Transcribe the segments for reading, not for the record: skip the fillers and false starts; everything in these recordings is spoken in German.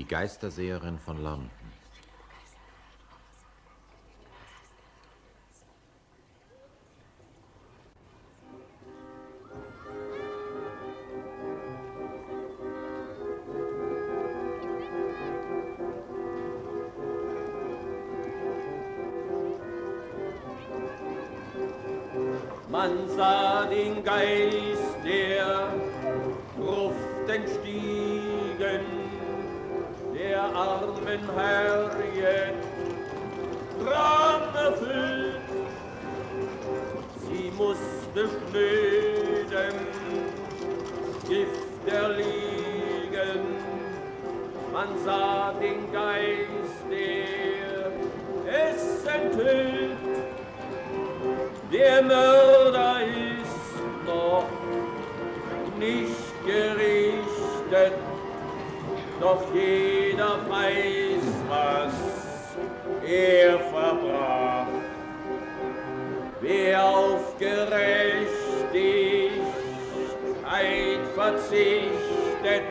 Die Geisterseherin von London. Man sah den Geist, der Gruft entstiegen, der armen Harriet, Gram erfüllt. Sie musste schnöden, Gift erliegen. Man sah den Geist, der es enthüllt. Der Mörder ist noch nicht gerichtet, doch jeder weiß, was er verbrach. Wer auf Gerechtigkeit verzichtet,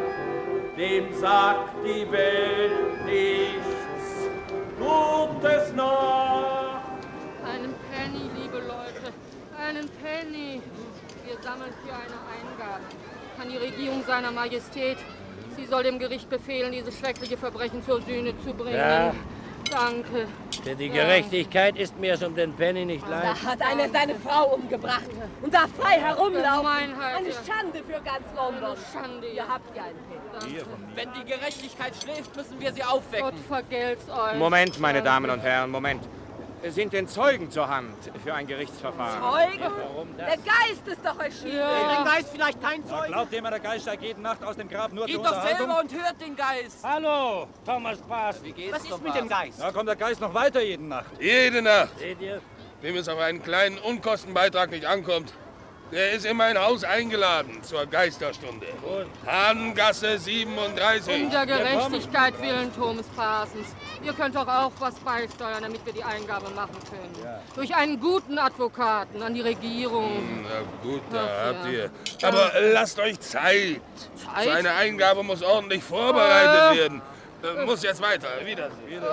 dem sagt die Welt nichts Gutes nach. Einen Penny, liebe Leute, einen Penny. Wir sammeln für eine Eingabe an die Regierung seiner Majestät. Sie soll dem Gericht befehlen, dieses schreckliche Verbrechen zur Sühne zu bringen. Ja. Danke. Für die Gerechtigkeit ist mir es um den Penny nicht leid. Da hat einer seine Frau umgebracht und darf frei herumlaufen. Meinheit, Eine Schande für ganz London. Schande. Ihr habt ja einen Penny. Wenn die Gerechtigkeit schläft, müssen wir sie aufwecken. Gott vergelt's euch. Moment, meine Damen und Herren, Moment. Sind denn Zeugen zur Hand für ein Gerichtsverfahren? Zeugen? Warum das? Der Geist ist doch erschienen. Ist der Geist vielleicht kein Ja, Zeuge? glaubt jemand, der Geist steigt jede Nacht aus dem Grab nur Geht zur doch Unterhaltung? selber und hört den Geist. Hallo, Thomas Parson. Wie geht's Was ist mit dem Geist? Ja, kommt der Geist noch weiter jede Nacht. Jede Nacht. Seht ihr? Wem es auf einen kleinen Unkostenbeitrag nicht ankommt, der ist in mein Haus eingeladen zur Geisterstunde. Hahngasse 37. Um der Gerechtigkeit willen, Thomas Parsons. Ihr könnt doch auch was beisteuern, damit wir die Eingabe machen können. Ja. Durch einen guten Advokaten an die Regierung. Na gut, da Ach, habt ja. ihr. Aber lasst euch Zeit. Zeit? So eine Eingabe muss ordentlich vorbereitet werden. Muss jetzt weiter. Wiedersehen.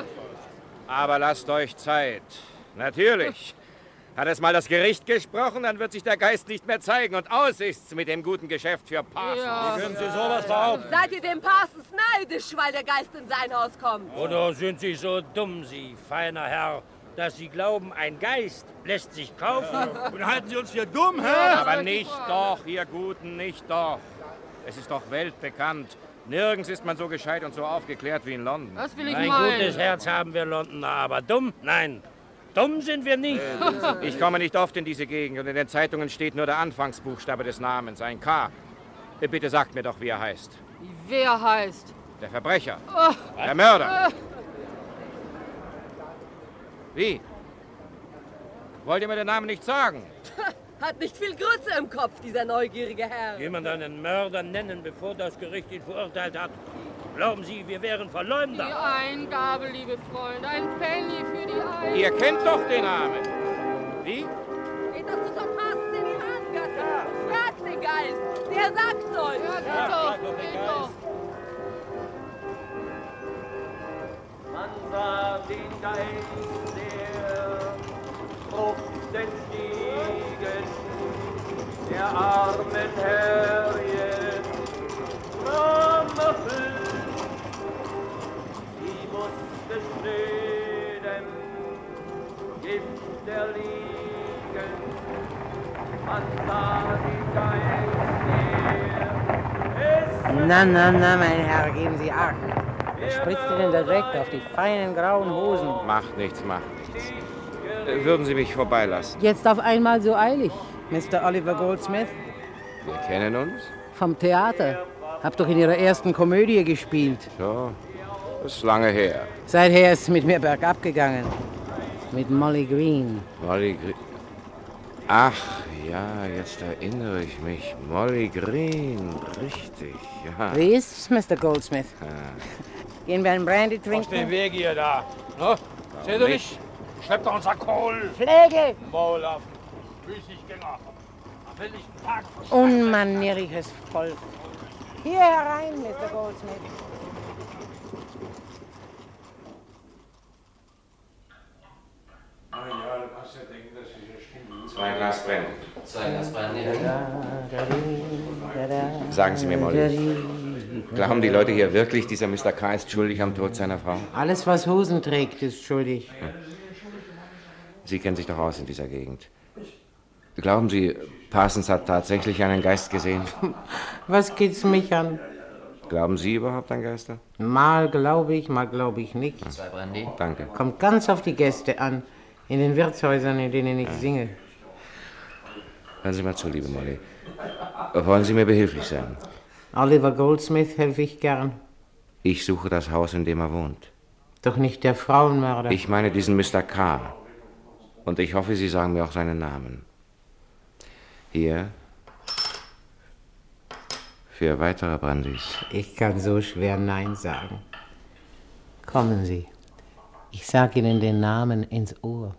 Aber lasst euch Zeit. Natürlich. Hat es mal das Gericht gesprochen, dann wird sich der Geist nicht mehr zeigen. Und aus ist's mit dem guten Geschäft für Parsons. Ja. Können Sie sowas behaupten? Seid ihr dem Parsons neidisch, weil der Geist in sein Haus kommt? Oder sind Sie so dumm, Sie feiner Herr, dass Sie glauben, ein Geist lässt sich kaufen? Und halten Sie uns für dumm, hä? Aber nicht doch, ihr Guten, nicht doch. Es ist doch weltbekannt. Nirgends ist man so gescheit und so aufgeklärt wie in London. Das will ich Ein meinen. gutes Herz haben wir Londoner, aber dumm? Nein. Dumm sind wir nicht. Ich komme nicht oft in diese Gegend und in den Zeitungen steht nur der Anfangsbuchstabe des Namens, ein K. Bitte sagt mir doch, wie er heißt. Wer heißt? Der Verbrecher. Der Mörder. Wie? Wollt ihr mir den Namen nicht sagen? Hat nicht viel Grütze im Kopf, dieser neugierige Herr. Jemand einen Mörder nennen, bevor das Gericht ihn verurteilt hat. Glauben Sie, wir wären Die Verleumder? Eingabe, liebe Freunde. Ein Penny für die Eingabe. Ihr kennt doch den Namen. Wie? Geht doch zu Tom Parsons in die Hahngasse und fragt den Geist. Der sagt's euch. Ja, geht doch, geht doch. Man sah den Geist, der Frucht entstiegen, der armen Harriet, Gram erfüllt. Sie musste schnöden, Gift erliegen. Man sah den Geist, der es Na, mein Herr, geben Sie Acht. Wer spritzt denn da direkt auf die feinen grauen Hosen? Macht nichts, macht nichts. Würden Sie mich vorbeilassen? Jetzt auf einmal so eilig, Mr. Oliver Goldsmith. Wir kennen uns? Vom Theater. Hab doch in Ihrer ersten Komödie gespielt. So, das ist lange her. Seither ist es mit mir bergab gegangen. Mit Molly Green. Molly Green. Ach, ja, jetzt erinnere ich mich. Molly Green, richtig, ja. Wie ist's, Mr. Goldsmith? Gehen wir einen Brandy Aus dem trinken? Weg hier da. No? Seht ihr nicht? Schleppt doch unser Kohl. Pflege! Maul ab. Müßiggänger. Am helllichten Tag. Unmanierliches Volk. Hier herein, Mr. Goldsmith. 2 Glas Brandy. 2 Glas Brandy. Sagen Sie mir, Molly, glauben die Leute hier wirklich, dieser Mr. K. ist schuldig am Tod seiner Frau? Alles, was Hosen trägt, ist schuldig. Sie kennen sich doch aus in dieser Gegend. Glauben Sie, Parsons hat tatsächlich einen Geist gesehen? Was geht's mich an? Glauben Sie überhaupt an Geister? Mal glaube ich nicht. 2 Brandy. Danke. Kommt ganz auf die Gäste an. In den Wirtshäusern, in denen ich singe. Hören Sie mal zu, liebe Molly. Wollen Sie mir behilflich sein? Oliver Goldsmith helfe ich gern. Ich suche das Haus, in dem er wohnt. Doch nicht der Frauenmörder. Ich meine diesen Mr. K. Und ich hoffe, Sie sagen mir auch seinen Namen. Hier. Für weitere Brandys. Ich kann so schwer Nein sagen. Kommen Sie. Ich sage Ihnen den Namen ins Ohr.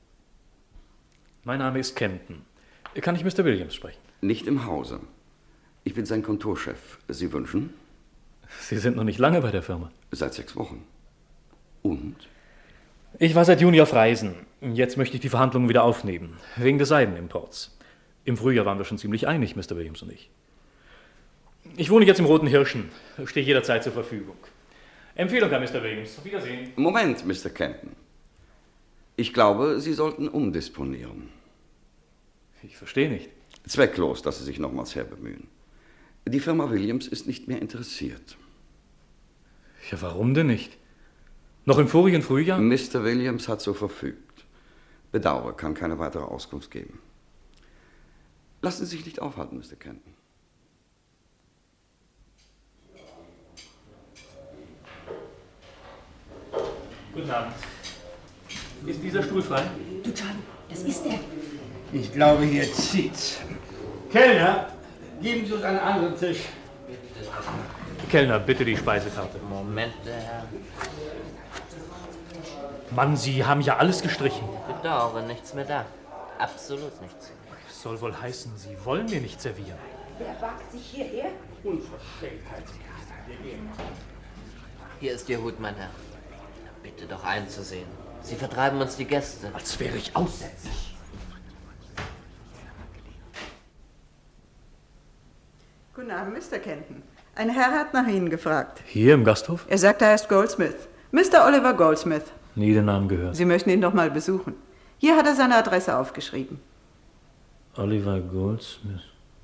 Mein Name ist Kenton. Kann ich Mr. Williams sprechen? Nicht im Hause. Ich bin sein Kontorchef. Sie wünschen? Sie sind noch nicht lange bei der Firma. Seit 6 Wochen. Und? Ich war seit Juni auf Reisen. Jetzt möchte ich die Verhandlungen wieder aufnehmen. Wegen des Seidenimports. Im Frühjahr waren wir schon ziemlich einig, Mr. Williams und ich. Ich wohne jetzt im Roten Hirschen. Stehe jederzeit zur Verfügung. Empfehlung an Mr. Williams. Auf Wiedersehen. Moment, Mr. Kenton. Ich glaube, Sie sollten umdisponieren. Ich verstehe nicht. Zwecklos, dass Sie sich nochmals herbemühen. Die Firma Williams ist nicht mehr interessiert. Ja, warum denn nicht? Noch im vorigen Frühjahr? Mr. Williams hat so verfügt. Bedauere, kann keine weitere Auskunft geben. Lassen Sie sich nicht aufhalten, Mr. Kenton. Guten Abend. Ist dieser Stuhl frei? Du, Charlie, das ist er. Ich glaube, hier zieht's. Kellner, geben Sie uns einen anderen Tisch. Kellner, bitte die Speisekarte. Moment, Herr. Mann, Sie haben ja alles gestrichen. Ich bedauere, nichts mehr da. Absolut nichts. Das soll wohl heißen, Sie wollen mir nicht servieren. Wer wagt sich hierher? Unverschämtheit. Hier ist Ihr Hut, mein Herr. Bitte doch einzusehen. Sie vertreiben uns die Gäste. Als wäre ich aussätzig. Guten Abend, Mr. Kenton. Ein Herr hat nach Ihnen gefragt. Hier im Gasthof? Er sagt, er heißt Goldsmith. Mr. Oliver Goldsmith. Nie den Namen gehört. Sie möchten ihn doch mal besuchen. Hier hat er seine Adresse aufgeschrieben. Oliver Goldsmith.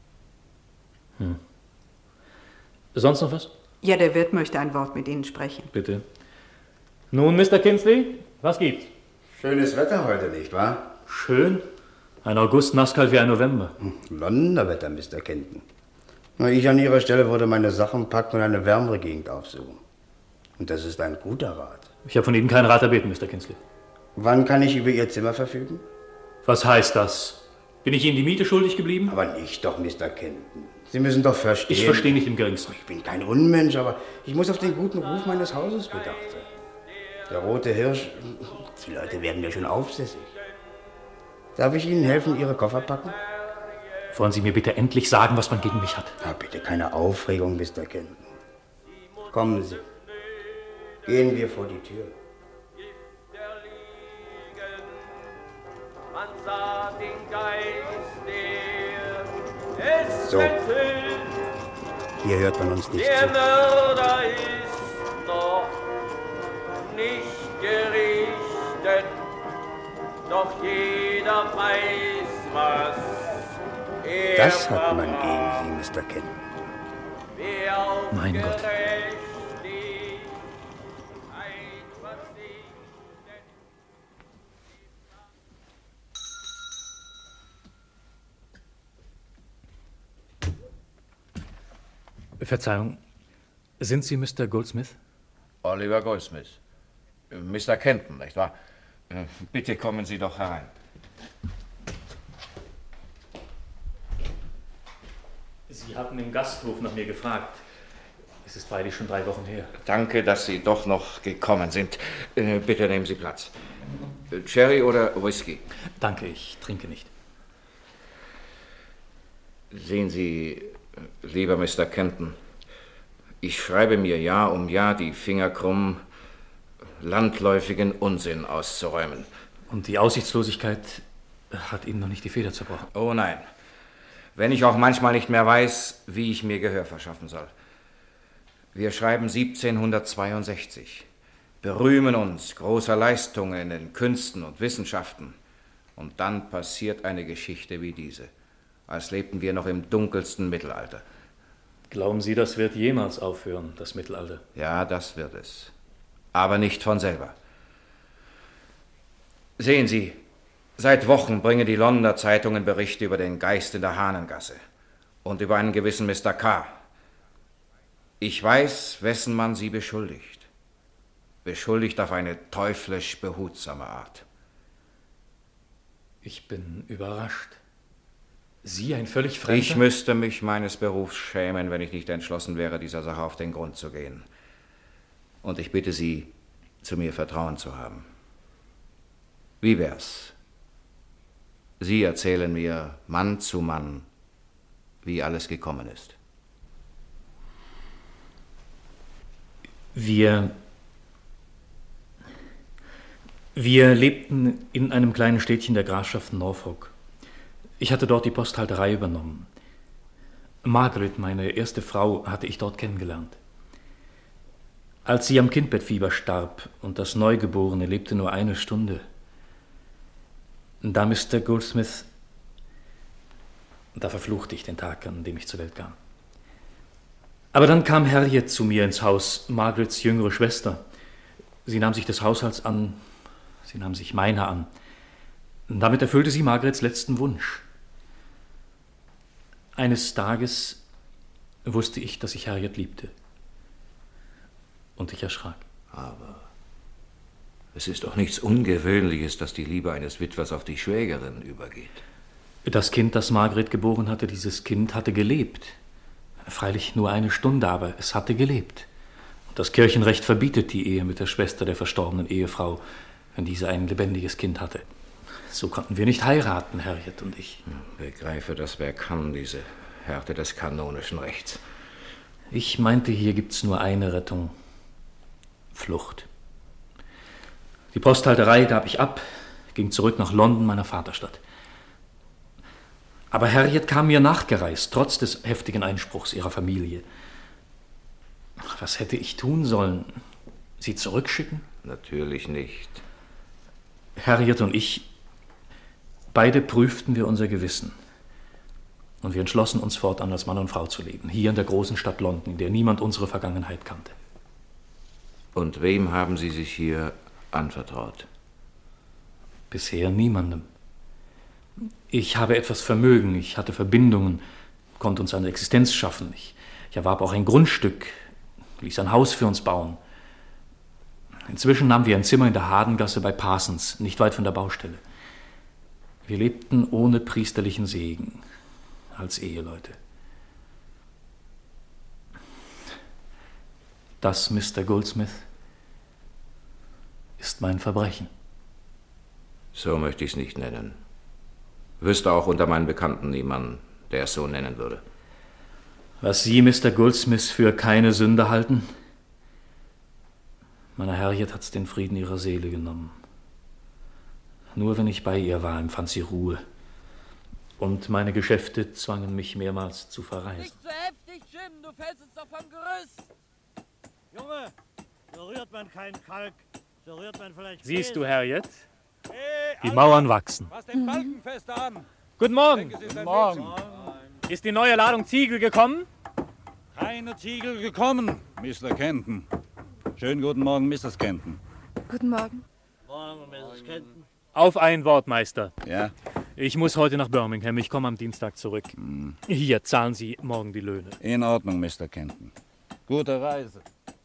Sonst noch was? Ja, der Wirt möchte ein Wort mit Ihnen sprechen. Bitte. Nun, Mr. Kinsley, was gibt's? Schönes Wetter heute, nicht wahr? Schön. Ein August nasskalt wie ein November. Londoner-Wetter, Mr. Kenton. Na, ich an Ihrer Stelle würde meine Sachen packen und eine wärmere Gegend aufsuchen. Und das ist ein guter Rat. Ich habe von Ihnen keinen Rat erbeten, Mr. Kinsley. Wann kann ich über Ihr Zimmer verfügen? Was heißt das? Bin ich Ihnen die Miete schuldig geblieben? Aber nicht doch, Mr. Kenton. Sie müssen doch verstehen... Ich verstehe nicht im Geringsten. Ich bin kein Unmensch, aber ich muss auf den guten Ruf meines Hauses bedacht sein. Der Rote Hirsch... Die Leute werden mir schon aufsässig. Darf ich Ihnen helfen, Ihre Koffer packen? Wollen Sie mir bitte endlich sagen, was man gegen mich hat? Na, bitte keine Aufregung, Mr. Kenton. Kommen Sie. Gehen wir vor die Tür. Man sah den Geist, der es So. enthüllt. Hier hört man uns nicht Der zu. Mörder ist noch nicht gerichtet, doch jeder weiß, was er Das hat man gegen Sie, Mr. Kenton. Wer auf Mein Gott. Gerechtigkeit Verzeihung, sind Sie Mr. Goldsmith? Oliver Goldsmith. Mr. Kenton, nicht wahr? Bitte kommen Sie doch herein. Sie hatten im Gasthof nach mir gefragt. Es ist freilich schon 3 Wochen her. Danke, dass Sie doch noch gekommen sind. Bitte nehmen Sie Platz. Sherry oder Whisky? Danke, ich trinke nicht. Sehen Sie, lieber Mr. Kenton, ich schreibe mir Jahr um Jahr die Finger krumm, landläufigen Unsinn auszuräumen. Und die Aussichtslosigkeit hat Ihnen noch nicht die Feder zerbrochen? Oh nein. Wenn ich auch manchmal nicht mehr weiß, wie ich mir Gehör verschaffen soll. Wir schreiben 1762, berühmen uns großer Leistungen in den Künsten und Wissenschaften. Und dann passiert eine Geschichte wie diese, als lebten wir noch im dunkelsten Mittelalter. Glauben Sie, das wird jemals aufhören, das Mittelalter? Ja, das wird es. Aber nicht von selber. Sehen Sie, seit Wochen bringen die Londoner Zeitungen Berichte über den Geist in der Hahnengasse und über einen gewissen Mr. K. Ich weiß, wessen man sie beschuldigt. Beschuldigt auf eine teuflisch behutsame Art. Ich bin überrascht. Sie, ein völlig Fremder? Ich müsste mich meines Berufs schämen, wenn ich nicht entschlossen wäre, dieser Sache auf den Grund zu gehen. Und ich bitte Sie, zu mir Vertrauen zu haben. Wie wär's? Sie erzählen mir Mann zu Mann, wie alles gekommen ist. Wir lebten in einem kleinen Städtchen der Grafschaft Norfolk. Ich hatte dort die Posthalterei übernommen. Margaret, meine erste Frau, hatte ich dort kennengelernt. Als sie am Kindbettfieber starb und das Neugeborene lebte nur eine Stunde, da Mr. Goldsmith, da verfluchte ich den Tag, an dem ich zur Welt kam. Aber dann kam Harriet zu mir ins Haus, Margarets jüngere Schwester. Sie nahm sich des Haushalts an, sie nahm sich meiner an. Und damit erfüllte sie Margarets letzten Wunsch. Eines Tages wusste ich, dass ich Harriet liebte. Und ich erschrak. Aber es ist doch nichts Ungewöhnliches, dass die Liebe eines Witwers auf die Schwägerin übergeht. Das Kind, das Margaret geboren hatte, dieses Kind hatte gelebt. Freilich nur eine Stunde, aber es hatte gelebt. Und das Kirchenrecht verbietet die Ehe mit der Schwester der verstorbenen Ehefrau, wenn diese ein lebendiges Kind hatte. So konnten wir nicht heiraten, Harriet und ich. Begreife das, wer kann, diese Härte des kanonischen Rechts. Ich meinte, hier gibt's nur eine Rettung. Flucht. Die Posthalterei gab ich ab, ging zurück nach London, meiner Vaterstadt. Aber Harriet kam mir nachgereist, trotz des heftigen Einspruchs ihrer Familie. Was hätte ich tun sollen? Sie zurückschicken? Natürlich nicht. Harriet und ich, beide prüften wir unser Gewissen. Und wir entschlossen uns fortan, als Mann und Frau zu leben, hier in der großen Stadt London, in der niemand unsere Vergangenheit kannte. Und wem haben Sie sich hier anvertraut? Bisher niemandem. Ich habe etwas Vermögen, ich hatte Verbindungen, konnte uns eine Existenz schaffen. Ich erwarb auch ein Grundstück, ließ ein Haus für uns bauen. Inzwischen nahmen wir ein Zimmer in der Hahnengasse bei Parsons, nicht weit von der Baustelle. Wir lebten ohne priesterlichen Segen, als Eheleute. Das, Mr. Goldsmith, ist mein Verbrechen. So möchte ich es nicht nennen. Wüsste auch unter meinen Bekannten niemanden, der es so nennen würde. Was Sie, Mr. Goldsmith, für keine Sünde halten? Meiner Harriet hat's den Frieden ihrer Seele genommen. Nur wenn ich bei ihr war, empfand sie Ruhe. Und meine Geschäfte zwangen mich mehrmals zu verreisen. Nicht so heftig, Jim, du fällst uns doch vom Gerüst. Junge, so rührt man keinen Kalk, so rührt man vielleicht Siehst du, Harriet? Hey, Die Mauern wachsen. fass den Balken fest an. Guten Morgen. Guten Morgen. Ist die neue Ladung Ziegel gekommen? Keine Ziegel gekommen, Mr. Kenton. Schönen guten Morgen, Mrs. Kenton. Guten Morgen. Morgen, Mrs. Kenton. Auf ein Wort, Meister. Ja? Ich muss heute nach Birmingham. Ich komme am Dienstag zurück. Hier zahlen Sie morgen die Löhne. In Ordnung, Mr. Kenton. Gute Reise.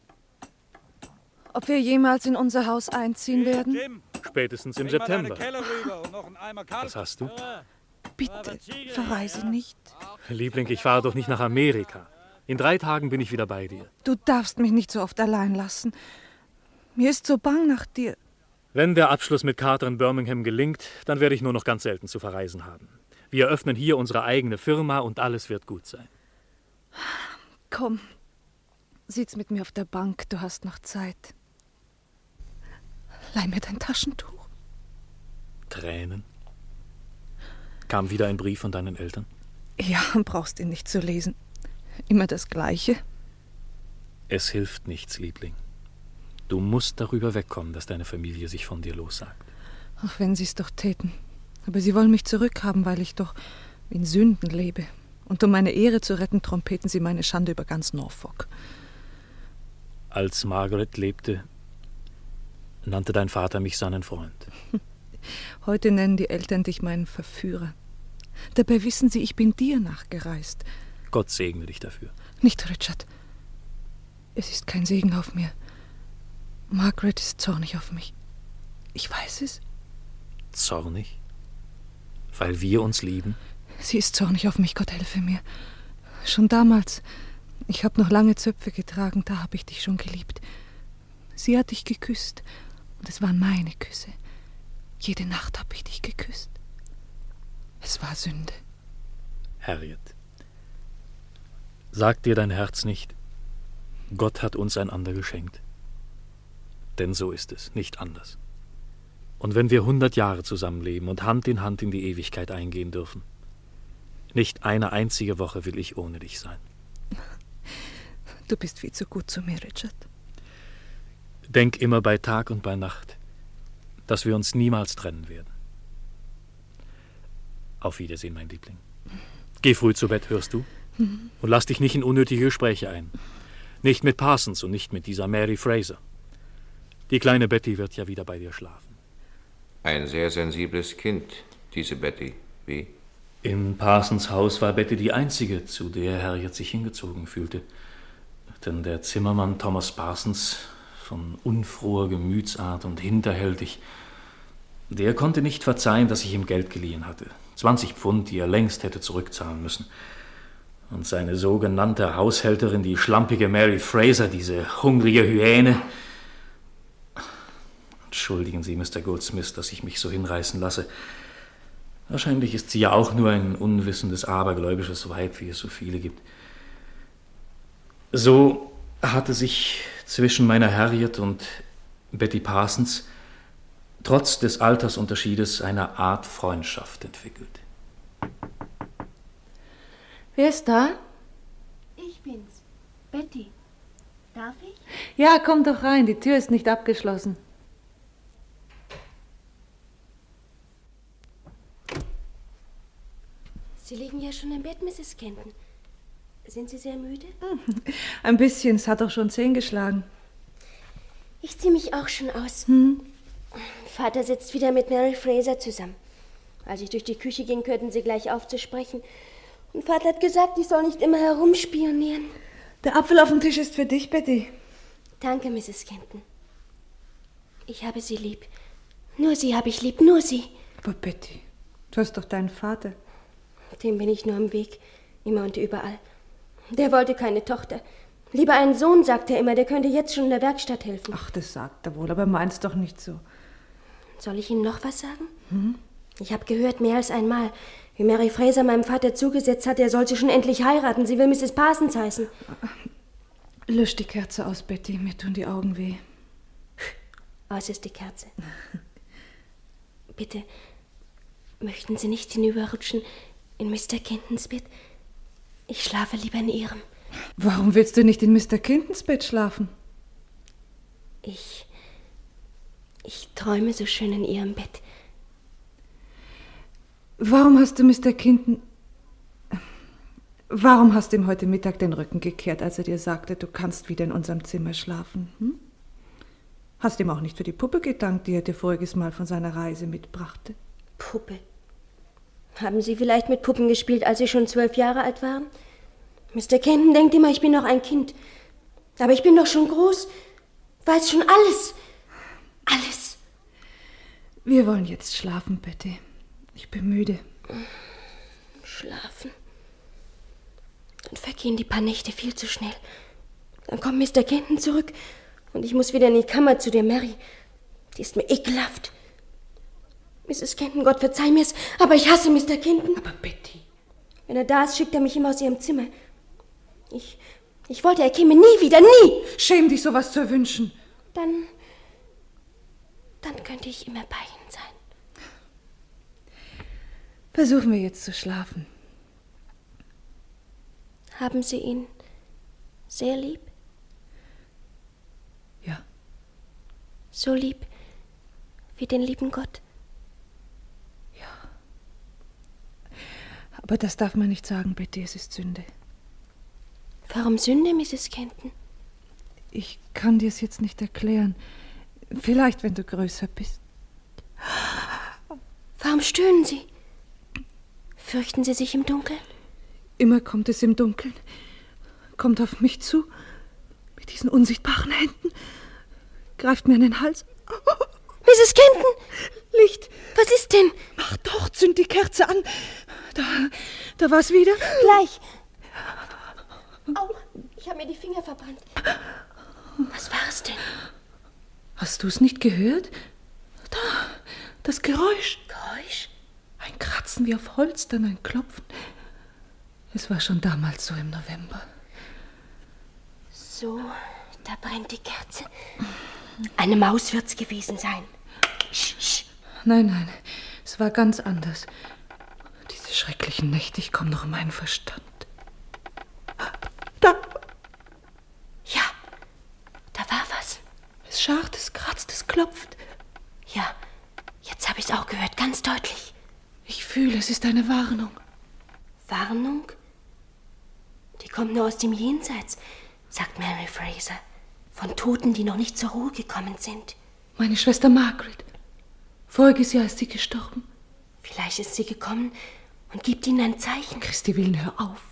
Ob wir jemals in unser Haus einziehen werden? Jim, Spätestens im bring mal deine September. Keller rüber und noch einen Eimer Kalk. Was hast du? Bitte, verreise nicht. Liebling, ich fahre doch nicht nach Amerika. In 3 Tagen bin ich wieder bei dir. Du darfst mich nicht so oft allein lassen. Mir ist so bang nach dir. Wenn der Abschluss mit Carter in Birmingham gelingt, dann werde ich nur noch ganz selten zu verreisen haben. Wir eröffnen hier unsere eigene Firma und alles wird gut sein. Komm, sitz mit mir auf der Bank, du hast noch Zeit. Leih mir dein Taschentuch. Tränen? Kam wieder ein Brief von deinen Eltern? Ja, brauchst ihn nicht zu lesen. Immer das Gleiche. Es hilft nichts, Liebling. Du musst darüber wegkommen, dass deine Familie sich von dir lossagt. Ach, wenn sie es doch täten. Aber sie wollen mich zurückhaben, weil ich doch in Sünden lebe. Und um meine Ehre zu retten, trompeten sie meine Schande über ganz Norfolk. Als Margaret lebte, nannte dein Vater mich seinen Freund. Heute nennen die Eltern dich meinen Verführer. Dabei wissen sie, ich bin dir nachgereist. Gott segne dich dafür. Nicht, Richard. Es ist kein Segen auf mir. Margaret ist zornig auf mich. Ich weiß es. Zornig? Weil wir uns lieben? Sie ist zornig auf mich, Gott helfe mir. Schon damals. Ich habe noch lange Zöpfe getragen, da habe ich dich schon geliebt. Sie hat dich geküsst. Und es waren meine Küsse. Jede Nacht habe ich dich geküsst. Es war Sünde. Harriet, sagt dir dein Herz nicht, Gott hat uns einander geschenkt? Denn so ist es, nicht anders. Und wenn wir 100 Jahre zusammenleben und Hand in Hand in die Ewigkeit eingehen dürfen, nicht eine einzige Woche will ich ohne dich sein. Du bist viel zu gut zu mir, Richard. Denk immer bei Tag und bei Nacht, dass wir uns niemals trennen werden. Auf Wiedersehen, mein Liebling. Geh früh zu Bett, hörst du? Und lass dich nicht in unnötige Gespräche ein. Nicht mit Parsons und nicht mit dieser Mary Fraser. Die kleine Betty wird ja wieder bei dir schlafen. Ein sehr sensibles Kind, diese Betty. Wie? In Parsons Haus war Betty die einzige, zu der Harriet sich hingezogen fühlte. Denn der Zimmermann Thomas Parsons, von unfroher Gemütsart und hinterhältig, der konnte nicht verzeihen, dass ich ihm Geld geliehen hatte. 20 Pfund, die er längst hätte zurückzahlen müssen. Und seine sogenannte Haushälterin, die schlampige Mary Fraser, diese hungrige Hyäne. Entschuldigen Sie, Mr. Goldsmith, dass ich mich so hinreißen lasse. Wahrscheinlich ist sie ja auch nur ein unwissendes, abergläubisches Weib, wie es so viele gibt. So hatte sich zwischen meiner Harriet und Betty Parsons trotz des Altersunterschiedes eine Art Freundschaft entwickelt. Wer ist da? Ich bin's. Betty. Darf ich? Ja, komm doch rein, die Tür ist nicht abgeschlossen. Sie liegen ja schon im Bett, Mrs. Kenton. Sind Sie sehr müde? Ein bisschen, es hat doch schon 10 geschlagen. Ich ziehe mich auch schon aus. Vater sitzt wieder mit Mary Fraser zusammen. Als ich durch die Küche ging, hörten sie gleich auf zu sprechen. Und Vater hat gesagt, ich soll nicht immer herumspionieren. Der Apfel auf dem Tisch ist für dich, Betty. Danke, Mrs. Kenton. Ich habe Sie lieb. Nur Sie habe ich lieb, nur Sie. Aber Betty, du hast doch deinen Vater. Dem bin ich nur im Weg, immer und überall. Der wollte keine Tochter. Lieber einen Sohn, sagt er immer, der könnte jetzt schon in der Werkstatt helfen. Ach, das sagt er wohl, aber mein's doch nicht so. Soll ich Ihnen noch was sagen? Ich habe gehört, mehr als einmal, wie Mary Fraser meinem Vater zugesetzt hat, er soll sie schon endlich heiraten. Sie will Mrs. Parsons heißen. Lösch die Kerze aus, Betty, mir tun die Augen weh. Aus ist die Kerze. Bitte, möchten Sie nicht hinüberrutschen in Mr. Kentons Bett? Ich schlafe lieber in Ihrem. Warum willst du nicht in Mr. Kentons Bett schlafen? Ich träume so schön in Ihrem Bett. Warum hast du Mr. Kenton... Warum hast du ihm heute Mittag den Rücken gekehrt, als er dir sagte, du kannst wieder in unserem Zimmer schlafen? Hast ihm auch nicht für die Puppe gedankt, die er dir voriges Mal von seiner Reise mitbrachte? Puppe? Haben Sie vielleicht mit Puppen gespielt, als Sie schon 12 Jahre alt waren? Mr. Kenton denkt immer, ich bin noch ein Kind. Aber ich bin doch schon groß. Weiß schon alles. Alles. Wir wollen jetzt schlafen, Betty. Ich bin müde. Schlafen. Dann vergehen die paar Nächte viel zu schnell. Dann kommt Mr. Kenton zurück und ich muss wieder in die Kammer zu der Mary. Die ist mir ekelhaft. Mrs. Kenton, Gott verzeih mir's, aber ich hasse Mr. Kenton. Aber Betty. Wenn er da ist, schickt er mich immer aus ihrem Zimmer. Ich wollte, er käme nie wieder, nie. Schäm dich, sowas zu wünschen. Dann könnte ich immer bei Ihnen sein. Versuchen wir jetzt zu schlafen. Haben Sie ihn sehr lieb? Ja. So lieb wie den lieben Gott? Ja. Aber das darf man nicht sagen, Betty, es ist Sünde. Warum Sünde, Mrs. Kenton? Ich kann dir es jetzt nicht erklären. Vielleicht, wenn du größer bist. Warum stöhnen Sie? Fürchten Sie sich im Dunkeln? Immer kommt es im Dunkeln. Kommt auf mich zu, mit diesen unsichtbaren Händen, greift mir an den Hals. Mrs. Kenton! Licht! Was ist denn? Ach doch, zünd die Kerze an. Da war's wieder. Gleich. Au, ich habe mir die Finger verbrannt. Was war es denn? Hast du es nicht gehört? Da, das Geräusch. Geräusch? Ein Kratzen wie auf Holz, dann ein Klopfen. Es war schon damals so im November. So, da brennt die Kerze. Eine Maus wird's gewesen sein. Sch. Nein, es war ganz anders. Diese schrecklichen Nächte, ich komme noch in meinen Verstand. Da! Ja, da war was. Es scharrt, es kratzt, es klopft. Ja, jetzt habe ich's auch gehört, ganz deutlich. Ich fühle, es ist eine Warnung. Warnung? Die kommt nur aus dem Jenseits, sagt Mary Fraser. Von Toten, die noch nicht zur Ruhe gekommen sind. Meine Schwester Margaret. Voriges Jahr ist sie gestorben. Vielleicht ist sie gekommen und gibt ihnen ein Zeichen. Christi willen, hör auf.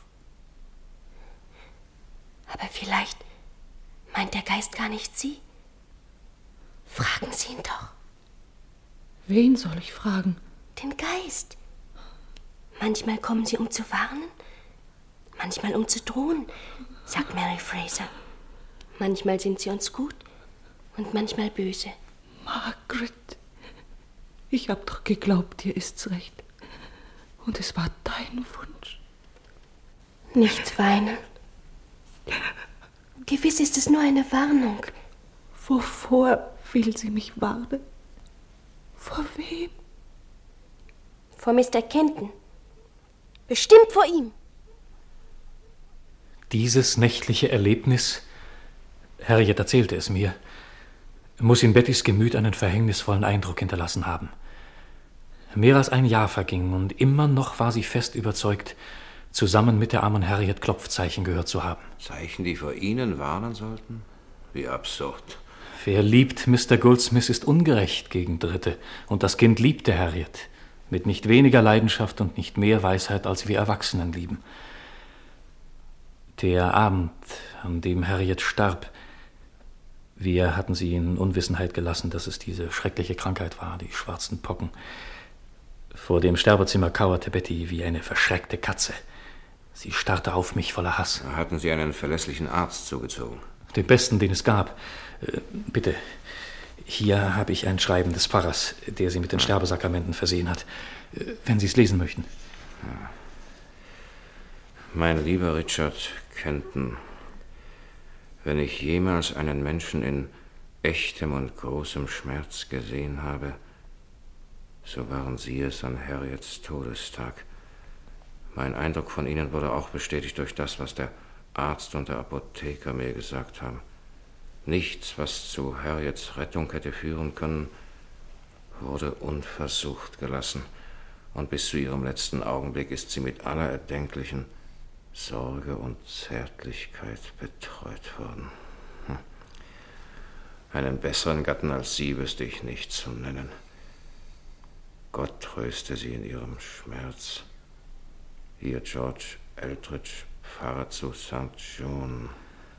Aber vielleicht meint der Geist gar nicht sie. Fragen Sie ihn doch. Wen soll ich fragen? Den Geist. Manchmal kommen sie, um zu warnen, manchmal um zu drohen, sagt Mary Fraser. Manchmal sind sie uns gut und manchmal böse. Margaret, ich hab doch geglaubt, dir ist's recht. Und es war dein Wunsch. Nicht weinen. Gewiss ist es nur eine Warnung. Wovor will sie mich warnen? Vor wem? Vor Mr. Kenton. Bestimmt vor ihm. Dieses nächtliche Erlebnis, Harriet erzählte es mir, muss in Bettys Gemüt einen verhängnisvollen Eindruck hinterlassen haben. Mehr als ein Jahr verging und immer noch war sie fest überzeugt, zusammen mit der armen Harriet Klopfzeichen gehört zu haben. Zeichen, die vor Ihnen warnen sollten? Wie absurd. Wer liebt Mr. Goldsmith, ist ungerecht gegen Dritte. Und das Kind liebte Harriet. Mit nicht weniger Leidenschaft und nicht mehr Weisheit, als wir Erwachsenen lieben. Der Abend, an dem Harriet starb, wir hatten sie in Unwissenheit gelassen, dass es diese schreckliche Krankheit war, die schwarzen Pocken. Vor dem Sterbezimmer kauerte Betty wie eine verschreckte Katze. Sie starrte auf mich voller Hass. Hatten Sie einen verlässlichen Arzt zugezogen? Den besten, den es gab. Bitte, hier habe ich ein Schreiben des Pfarrers, der Sie mit den Sterbesakramenten versehen hat. Wenn Sie es lesen möchten. Ja. Mein lieber Richard Kenton, wenn ich jemals einen Menschen in echtem und großem Schmerz gesehen habe, so waren Sie es an Harriets Todestag. Mein Eindruck von Ihnen wurde auch bestätigt durch das, was der Arzt und der Apotheker mir gesagt haben. Nichts, was zu Harriets Rettung hätte führen können, wurde unversucht gelassen. Und bis zu ihrem letzten Augenblick ist sie mit aller erdenklichen Sorge und Zärtlichkeit betreut worden. Einen besseren Gatten als Sie wüsste ich nicht zu nennen. Gott tröste sie in ihrem Schmerz. Hier George Eldridge, Pfarrer zu St. John.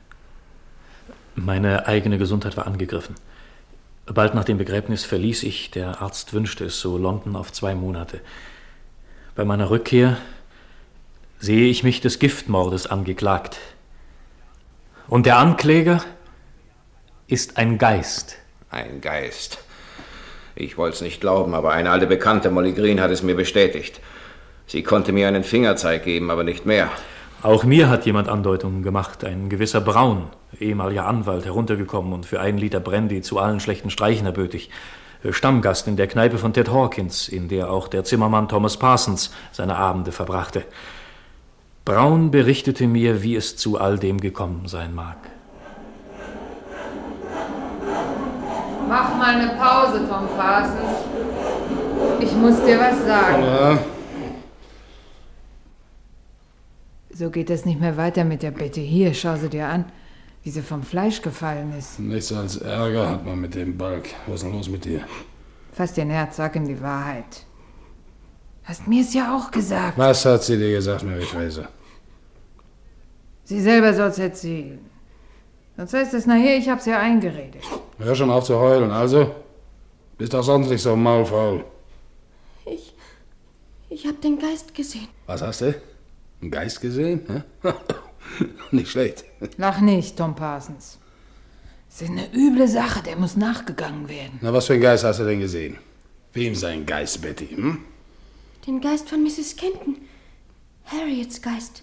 Meine eigene Gesundheit war angegriffen. Bald nach dem Begräbnis verließ ich, der Arzt wünschte es so, London auf 2 Monate. Bei meiner Rückkehr sehe ich mich des Giftmordes angeklagt. Und der Ankläger ist ein Geist. Ein Geist. Ich wollte es nicht glauben, aber eine alte Bekannte, Molly Green, hat es mir bestätigt. Sie konnte mir einen Fingerzeig geben, aber nicht mehr. Auch mir hat jemand Andeutungen gemacht. Ein gewisser Braun, ehemaliger Anwalt, heruntergekommen und für 1 Liter Brandy zu allen schlechten Streichen erbötig. Stammgast in der Kneipe von Ted Hawkins, in der auch der Zimmermann Thomas Parsons seine Abende verbrachte. Braun berichtete mir, wie es zu all dem gekommen sein mag. Mach mal eine Pause, Tom Parsons. Ich muss dir was sagen. Ja. So geht es nicht mehr weiter mit der Betty. Hier, schau sie dir an, wie sie vom Fleisch gefallen ist. Nichts als Ärger hat man mit dem Balk. Was ist denn los mit dir? Fass dir ein Herz, sag ihm die Wahrheit. Hast mir es ja auch gesagt. Was hat sie dir gesagt, Mary Fraser? Sie selber soll's erzählen. Sonst heißt es nachher, ich hab's ja eingeredet. Hör schon auf zu heulen, also. Bist doch sonst nicht so maulfaul. Ich hab den Geist gesehen. Was hast du? Einen Geist gesehen? Nicht schlecht. Lach nicht, Tom Parsons. Es ist eine üble Sache, der muss nachgegangen werden. Na, was für einen Geist hast du denn gesehen? Wem sein Geist, Betty, hm? Den Geist von Mrs. Kenton. Harriets Geist.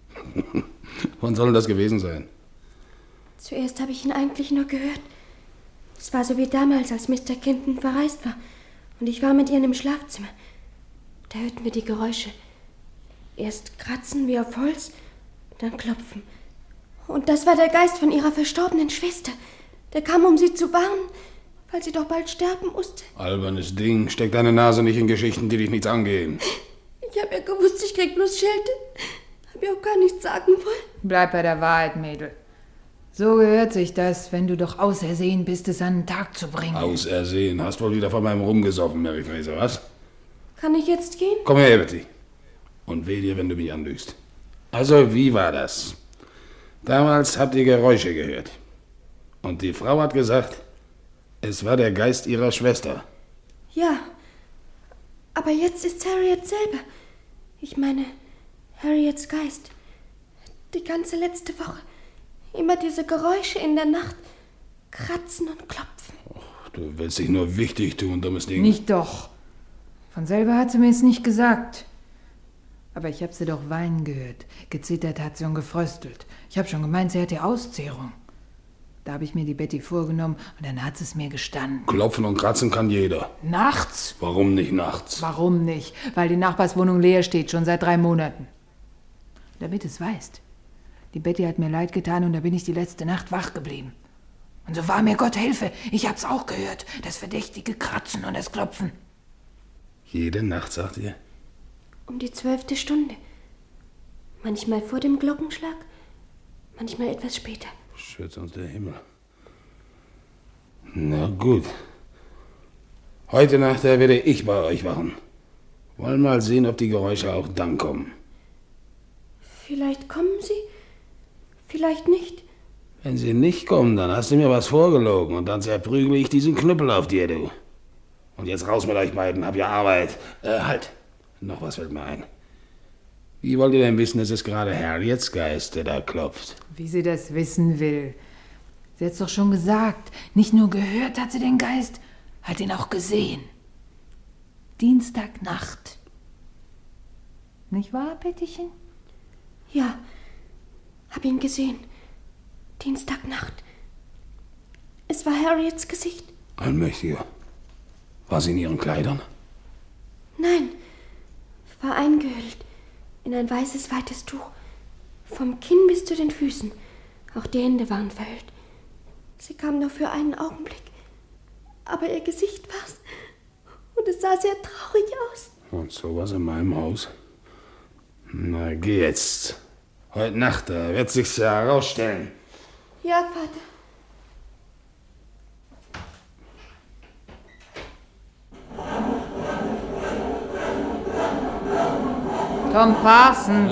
Wann soll denn das gewesen sein? Zuerst habe ich ihn eigentlich nur gehört. Es war so wie damals, als Mr. Kenton verreist war. Und ich war mit ihr im Schlafzimmer. Da hörten wir die Geräusche. Erst kratzen wie auf Holz, dann klopfen. Und das war der Geist von ihrer verstorbenen Schwester. Der kam, um sie zu warnen, weil sie doch bald sterben musste. Albernes Ding. Steck deine Nase nicht in Geschichten, die dich nichts angehen. Ich hab ja gewusst, ich krieg bloß Schelte. Hab ja auch gar nichts sagen wollen. Bleib bei der Wahrheit, Mädel. So gehört sich das, wenn du doch ausersehen bist, es an den Tag zu bringen. Ausersehen? Hast wohl wieder von meinem rumgesoffen, Mary Fraser, was? Kann ich jetzt gehen? Komm her, Betty. Und weh dir, wenn du mich anlügst. Also, wie war das? Damals habt ihr Geräusche gehört. Und die Frau hat gesagt, es war der Geist ihrer Schwester. Ja, aber jetzt ist Harriet selber. Ich meine, Harriets Geist. Die ganze letzte Woche. Immer diese Geräusche in der Nacht. Kratzen und klopfen. Och, du willst dich nur wichtig tun, dummes Ding. Nicht doch. Von selber hat sie mir es nicht gesagt. Aber ich hab sie doch weinen gehört. Gezittert hat sie und gefröstelt. Ich hab schon gemeint, sie hätte Auszehrung. Da habe ich mir die Betty vorgenommen und dann hat sie es mir gestanden. Klopfen und kratzen kann jeder. Nachts? Warum nicht nachts? Warum nicht? Weil die Nachbarswohnung leer steht, schon seit 3 Monaten. Damit es weißt. Die Betty hat mir leid getan und da bin ich die letzte Nacht wach geblieben. Und so war mir Gott Hilfe. Ich hab's auch gehört. Das verdächtige Kratzen und das Klopfen. Jede Nacht, sagt ihr? Um die 12. Stunde. Manchmal vor dem Glockenschlag, manchmal etwas später. Schütz uns der Himmel. Na gut. Heute Nacht werde ich bei euch wachen. Wollen mal sehen, ob die Geräusche auch dann kommen. Vielleicht kommen sie, vielleicht nicht. Wenn sie nicht kommen, dann hast du mir was vorgelogen und dann zerprügle ich diesen Knüppel auf dir, du. Und jetzt raus mit euch beiden, hab ja Arbeit. Halt, noch was fällt mir ein. Wie wollt ihr denn wissen, es ist gerade Harriets Geist, der da klopft? Wie sie das wissen will. Sie hat's doch schon gesagt. Nicht nur gehört hat sie den Geist, hat ihn auch gesehen. Dienstagnacht. Nicht wahr, Bettychen? Ja, hab ihn gesehen. Dienstagnacht. Es war Harriets Gesicht. Allmächtiger. War sie in ihren Kleidern? Nein, war eingehüllt in ein weißes, weites Tuch. Vom Kinn bis zu den Füßen. Auch die Hände waren verhüllt. Sie kam nur für einen Augenblick. Aber ihr Gesicht war's. Und es sah sehr traurig aus. Und sowas in meinem Haus? Na, geh jetzt. Heute Nacht, da wird sich's ja herausstellen. Ja, Vater. Tom Parsons.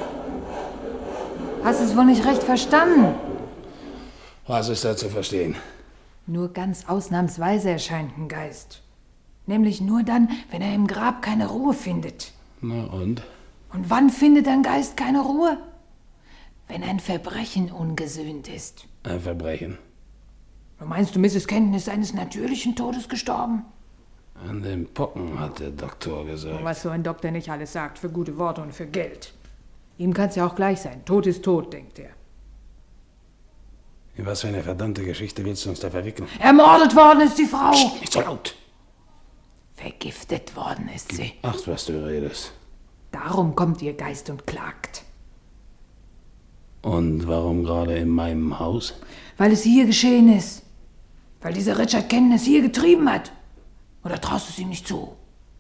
Hast es wohl nicht recht verstanden? Was ist da zu verstehen? Nur ganz ausnahmsweise erscheint ein Geist. Nämlich nur dann, wenn er im Grab keine Ruhe findet. Na und? Und wann findet ein Geist keine Ruhe? Wenn ein Verbrechen ungesühnt ist. Ein Verbrechen? Meinst du, Mrs. Kenton ist eines natürlichen Todes gestorben? An den Pocken, hat der Doktor gesagt. Was so ein Doktor nicht alles sagt, für gute Worte und für Geld. Ihm kann's ja auch gleich sein. Tod ist tot, denkt er. In was für eine verdammte Geschichte willst du uns da verwickeln? Ermordet worden ist die Frau! Psst, nicht so laut! Vergiftet worden ist sie. Ach, was du redest. Darum kommt ihr Geist und klagt. Und warum gerade in meinem Haus? Weil es hier geschehen ist. Weil dieser Richard Kenton es hier getrieben hat. Oder traust du es ihm nicht zu?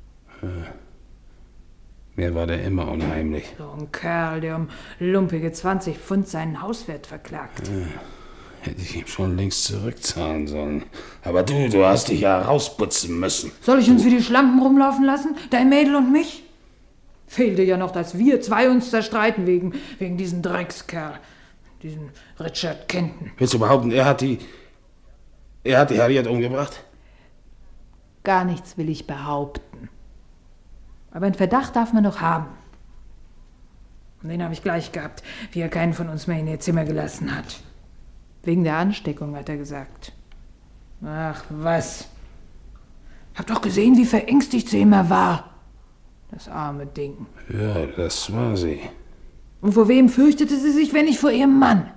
Mir war der immer unheimlich. So ein Kerl, der um lumpige 20 Pfund seinen Hauswert verklagt. Hätte ich ihm schon längst zurückzahlen sollen. Aber du hast dich ja rausputzen müssen. Soll ich uns wie die Schlampen rumlaufen lassen? Dein Mädel und mich? Fehlte ja noch, dass wir zwei uns zerstreiten wegen diesem Dreckskerl. Diesen Richard Kenton. Willst du behaupten, er hat die Harriet umgebracht? Gar nichts will ich behaupten. Aber einen Verdacht darf man noch haben. Und den habe ich gleich gehabt, wie er keinen von uns mehr in ihr Zimmer gelassen hat. Wegen der Ansteckung, hat er gesagt. Ach, was? Hab doch gesehen, wie verängstigt sie immer war. Das arme Ding. Ja, das war sie. Und vor wem fürchtete sie sich, wenn nicht vor ihrem Mann?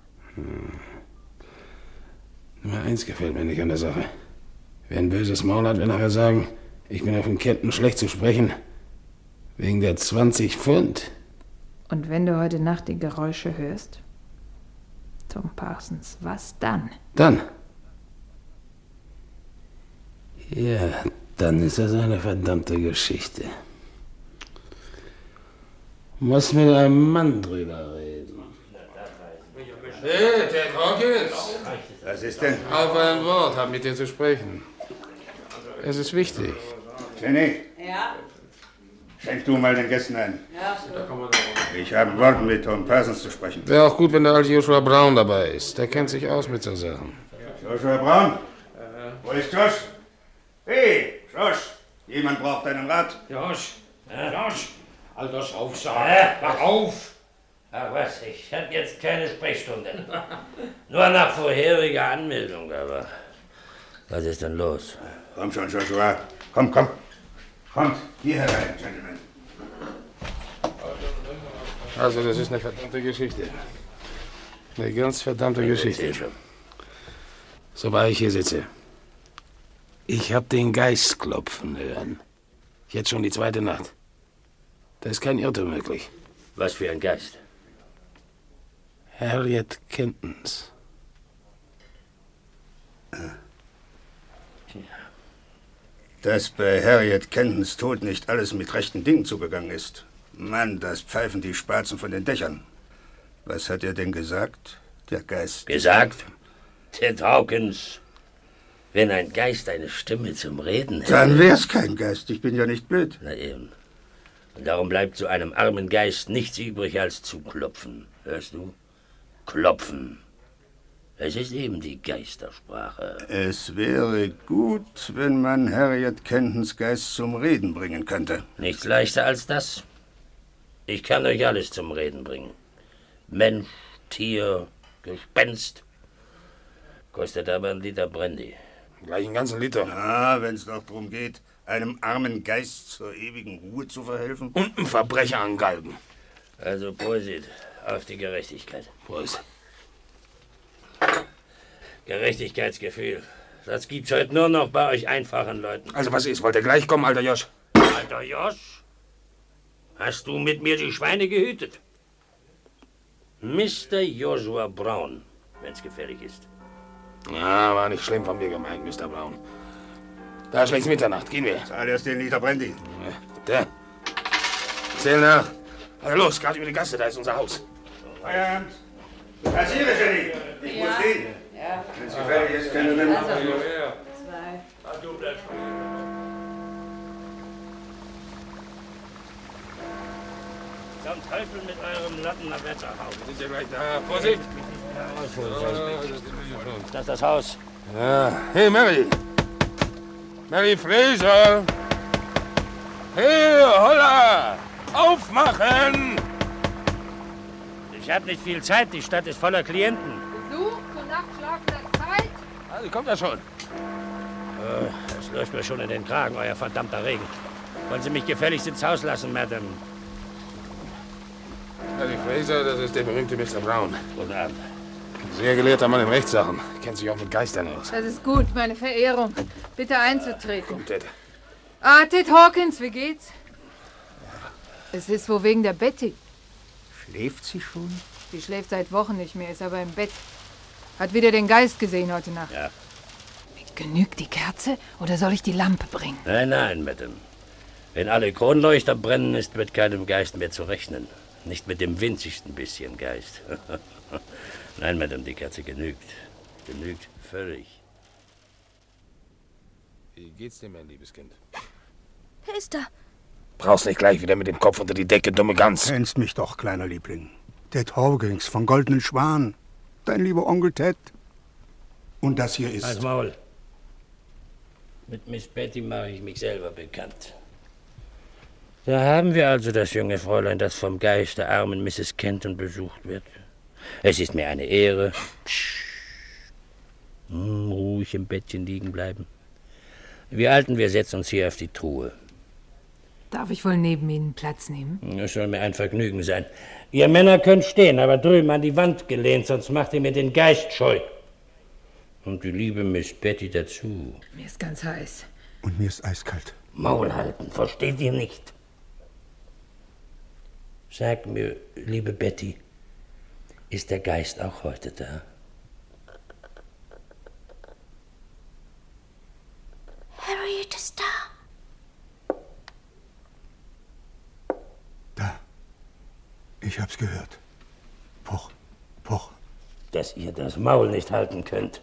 Nur eins gefällt mir nicht an der Sache. Wer ein böses Maul hat, will nachher sagen, ich bin auf dem Kenton schlecht zu sprechen. Wegen der 20 Pfund. Und wenn du heute Nacht die Geräusche hörst? Tom Parsons, was dann? Dann? Ja, dann ist das eine verdammte Geschichte. Muss mit einem Mann drüber reden. Hey, Ted Hawkins! Was ist denn? Auf ein Wort, hab mit dir zu sprechen. Es ist wichtig. Jenny, Ja? schenk du mal den Gästen ein. Ja. Ich habe ein Wort mit Tom Parsons zu sprechen. Wäre auch gut, wenn der alte Joshua Brown dabei ist. Der kennt sich aus mit so Sachen. Joshua Brown? Wo ist Josh? Hey, Josh! Jemand braucht einen Rat. Josh! Josh! Alter Saufsack! Mach auf! Ach was, ich hab jetzt keine Sprechstunde. Nur nach vorheriger Anmeldung, aber... Was ist denn los? Komm schon, Joshua. Komm. Kommt hier herein, Gentlemen. Also, das ist eine verdammte Geschichte. Eine ganz verdammte Geschichte. So wahr ich hier sitze. Ich hab den Geist klopfen hören. Jetzt schon die zweite Nacht. Da ist kein Irrtum möglich. Was für ein Geist? Harriet Kentons. Dass bei Harriet Kentons Tod nicht alles mit rechten Dingen zugegangen ist. Mann, das pfeifen die Spatzen von den Dächern. Was hat er denn gesagt, der Geist? Gesagt? Ted Hawkins, wenn ein Geist eine Stimme zum Reden hätte... Dann wär's kein Geist, ich bin ja nicht blöd. Na eben. Und darum bleibt so einem armen Geist nichts übrig als zu klopfen. Hörst du? Klopfen. Es ist eben die Geistersprache. Es wäre gut, wenn man Harriet Kentons Geist zum Reden bringen könnte. Nichts leichter als das. Ich kann euch alles zum Reden bringen. Mensch, Tier, Gespenst. Kostet aber 1 Liter Brandy. Gleich einen ganzen Liter. Ah, wenn's doch darum geht, einem armen Geist zur ewigen Ruhe zu verhelfen. Und einen Verbrecher angalgen. Also Prosit, auf die Gerechtigkeit. Prost. Gerechtigkeitsgefühl. Das gibt's heute nur noch bei euch einfachen Leuten. Also was ist? Wollt ihr gleich kommen, alter Josh? Alter Josh? Hast du mit mir die Schweine gehütet? Mr. Joshua Brown, wenn's gefährlich ist. Ja, war nicht schlimm von mir gemeint, Mr. Brown. Da schlägt's Mitternacht. Gehen wir. Zahl erst den Liter Brandy. Der. Zähl nach. Also los, gerade über die Gasse, da ist unser Haus. Feierabend. Kassiere, Jenny. Ich muss gehen. Ja. Wenn's gefährlich ist, können wir Also, 2. Du bleibst Zum Teufel mit eurem Lattenwetterhaus. Sind Sie gleich da? Vorsicht! Das ist das Haus. Ja. Hey, Mary! Mary Fraser! Hey, holla! Aufmachen! Ich habe nicht viel Zeit, die Stadt ist voller Klienten. Besuch zur nachtschlafenden Zeit? Also kommt ja schon. Das läuft mir schon in den Kragen, euer verdammter Regen. Wollen Sie mich gefälligst ins Haus lassen, Madame? Mary Fraser, das ist der berühmte Mr. Brown. Guten Abend. Sehr gelehrter Mann in Rechtssachen. Kennt sich auch mit Geistern aus. Das ist gut, meine Verehrung. Bitte einzutreten. Kommt, Ted. Ah, Ted Hawkins, wie geht's? Es ist wohl wegen der Betty. Schläft sie schon? Sie schläft seit Wochen nicht mehr, ist aber im Bett. Hat wieder den Geist gesehen heute Nacht. Ja. Genügt die Kerze oder soll ich die Lampe bringen? Nein, Madame. Wenn alle Kronleuchter brennen, ist mit keinem Geist mehr zu rechnen. Nicht mit dem winzigsten bisschen Geist. Nein, Madame, die Kerze genügt. Genügt völlig. Wie geht's dir, mein liebes Kind? Wer ist da? Brauchst nicht gleich wieder mit dem Kopf unter die Decke, dumme Gans. Kennst mich doch, kleiner Liebling. Ted Hawkins von Goldenen Schwan. Dein lieber Onkel Ted. Und das hier ist... Halt's Maul. Mit Miss Betty mache ich mich selber bekannt. Da haben wir also das junge Fräulein, das vom Geist der armen Mrs. Kenton besucht wird. Es ist mir eine Ehre. Ruhig im Bettchen liegen bleiben. Wir Alten, wir setzen uns hier auf die Truhe. Darf ich wohl neben Ihnen Platz nehmen? Es soll mir ein Vergnügen sein. Ihr Männer könnt stehen, aber drüben an die Wand gelehnt, sonst macht ihr mir den Geist scheu. Und die liebe Miss Betty dazu. Mir ist ganz heiß. Und mir ist eiskalt. Maul halten, versteht ihr nicht? Sag mir, liebe Betty, ist der Geist auch heute da? Harriet ist da. Da. Ich hab's gehört. Poch, poch. Dass ihr das Maul nicht halten könnt.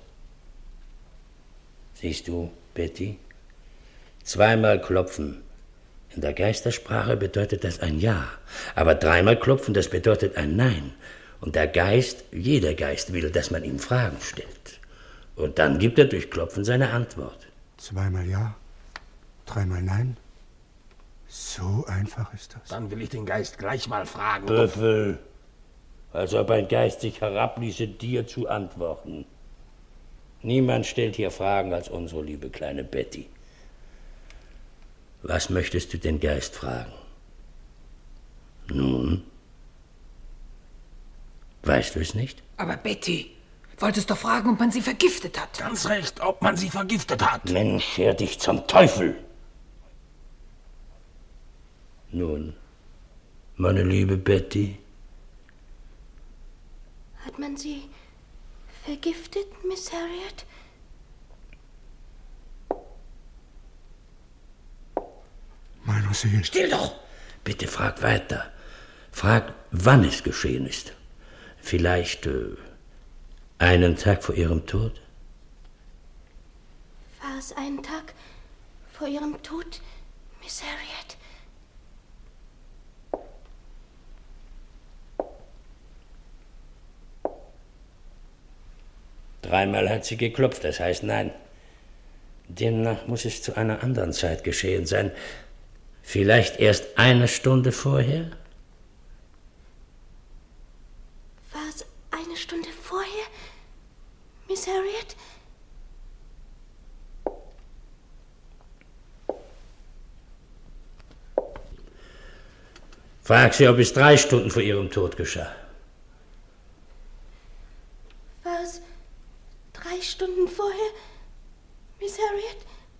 Siehst du, Betty? Zweimal klopfen. In der Geistersprache bedeutet das ein Ja. Aber dreimal klopfen, das bedeutet ein Nein. Und der Geist, jeder Geist will, dass man ihm Fragen stellt. Und dann gibt er durch Klopfen seine Antwort. Zweimal Ja, dreimal Nein. So einfach ist das. Dann will ich den Geist gleich mal fragen. Büffel. Als ob ein Geist sich herabließe, dir zu antworten. Niemand stellt hier Fragen als unsere liebe kleine Betty. Was möchtest du den Geist fragen? Nun? Weißt du es nicht? Aber Betty, wolltest doch fragen, ob man sie vergiftet hat. Ganz recht, ob man sie vergiftet hat. Mensch, scher dich zum Teufel! Nun, meine liebe Betty? Hat man sie vergiftet, Miss Harriet? Meiner Seele. Still doch! Bitte frag weiter. Frag, wann es geschehen ist. Vielleicht einen Tag vor ihrem Tod? War es einen Tag vor ihrem Tod, Miss Harriet? Dreimal hat sie geklopft, das heißt nein. Demnach muss es zu einer anderen Zeit geschehen sein. Vielleicht erst eine Stunde vorher? War es eine Stunde vorher, Miss Harriet? Frag sie, ob es 3 Stunden vor ihrem Tod geschah. War es 3 Stunden vorher, Miss Harriet?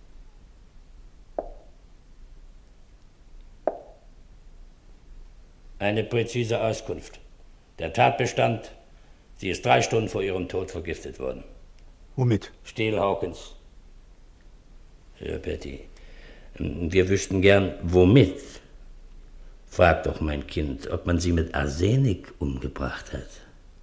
Eine präzise Auskunft. Der Tatbestand, sie ist 3 Stunden vor ihrem Tod vergiftet worden. Womit? Steele Hawkins. Ja, Betty, wir wüssten gern, womit. Frag doch, mein Kind, ob man sie mit Arsenik umgebracht hat.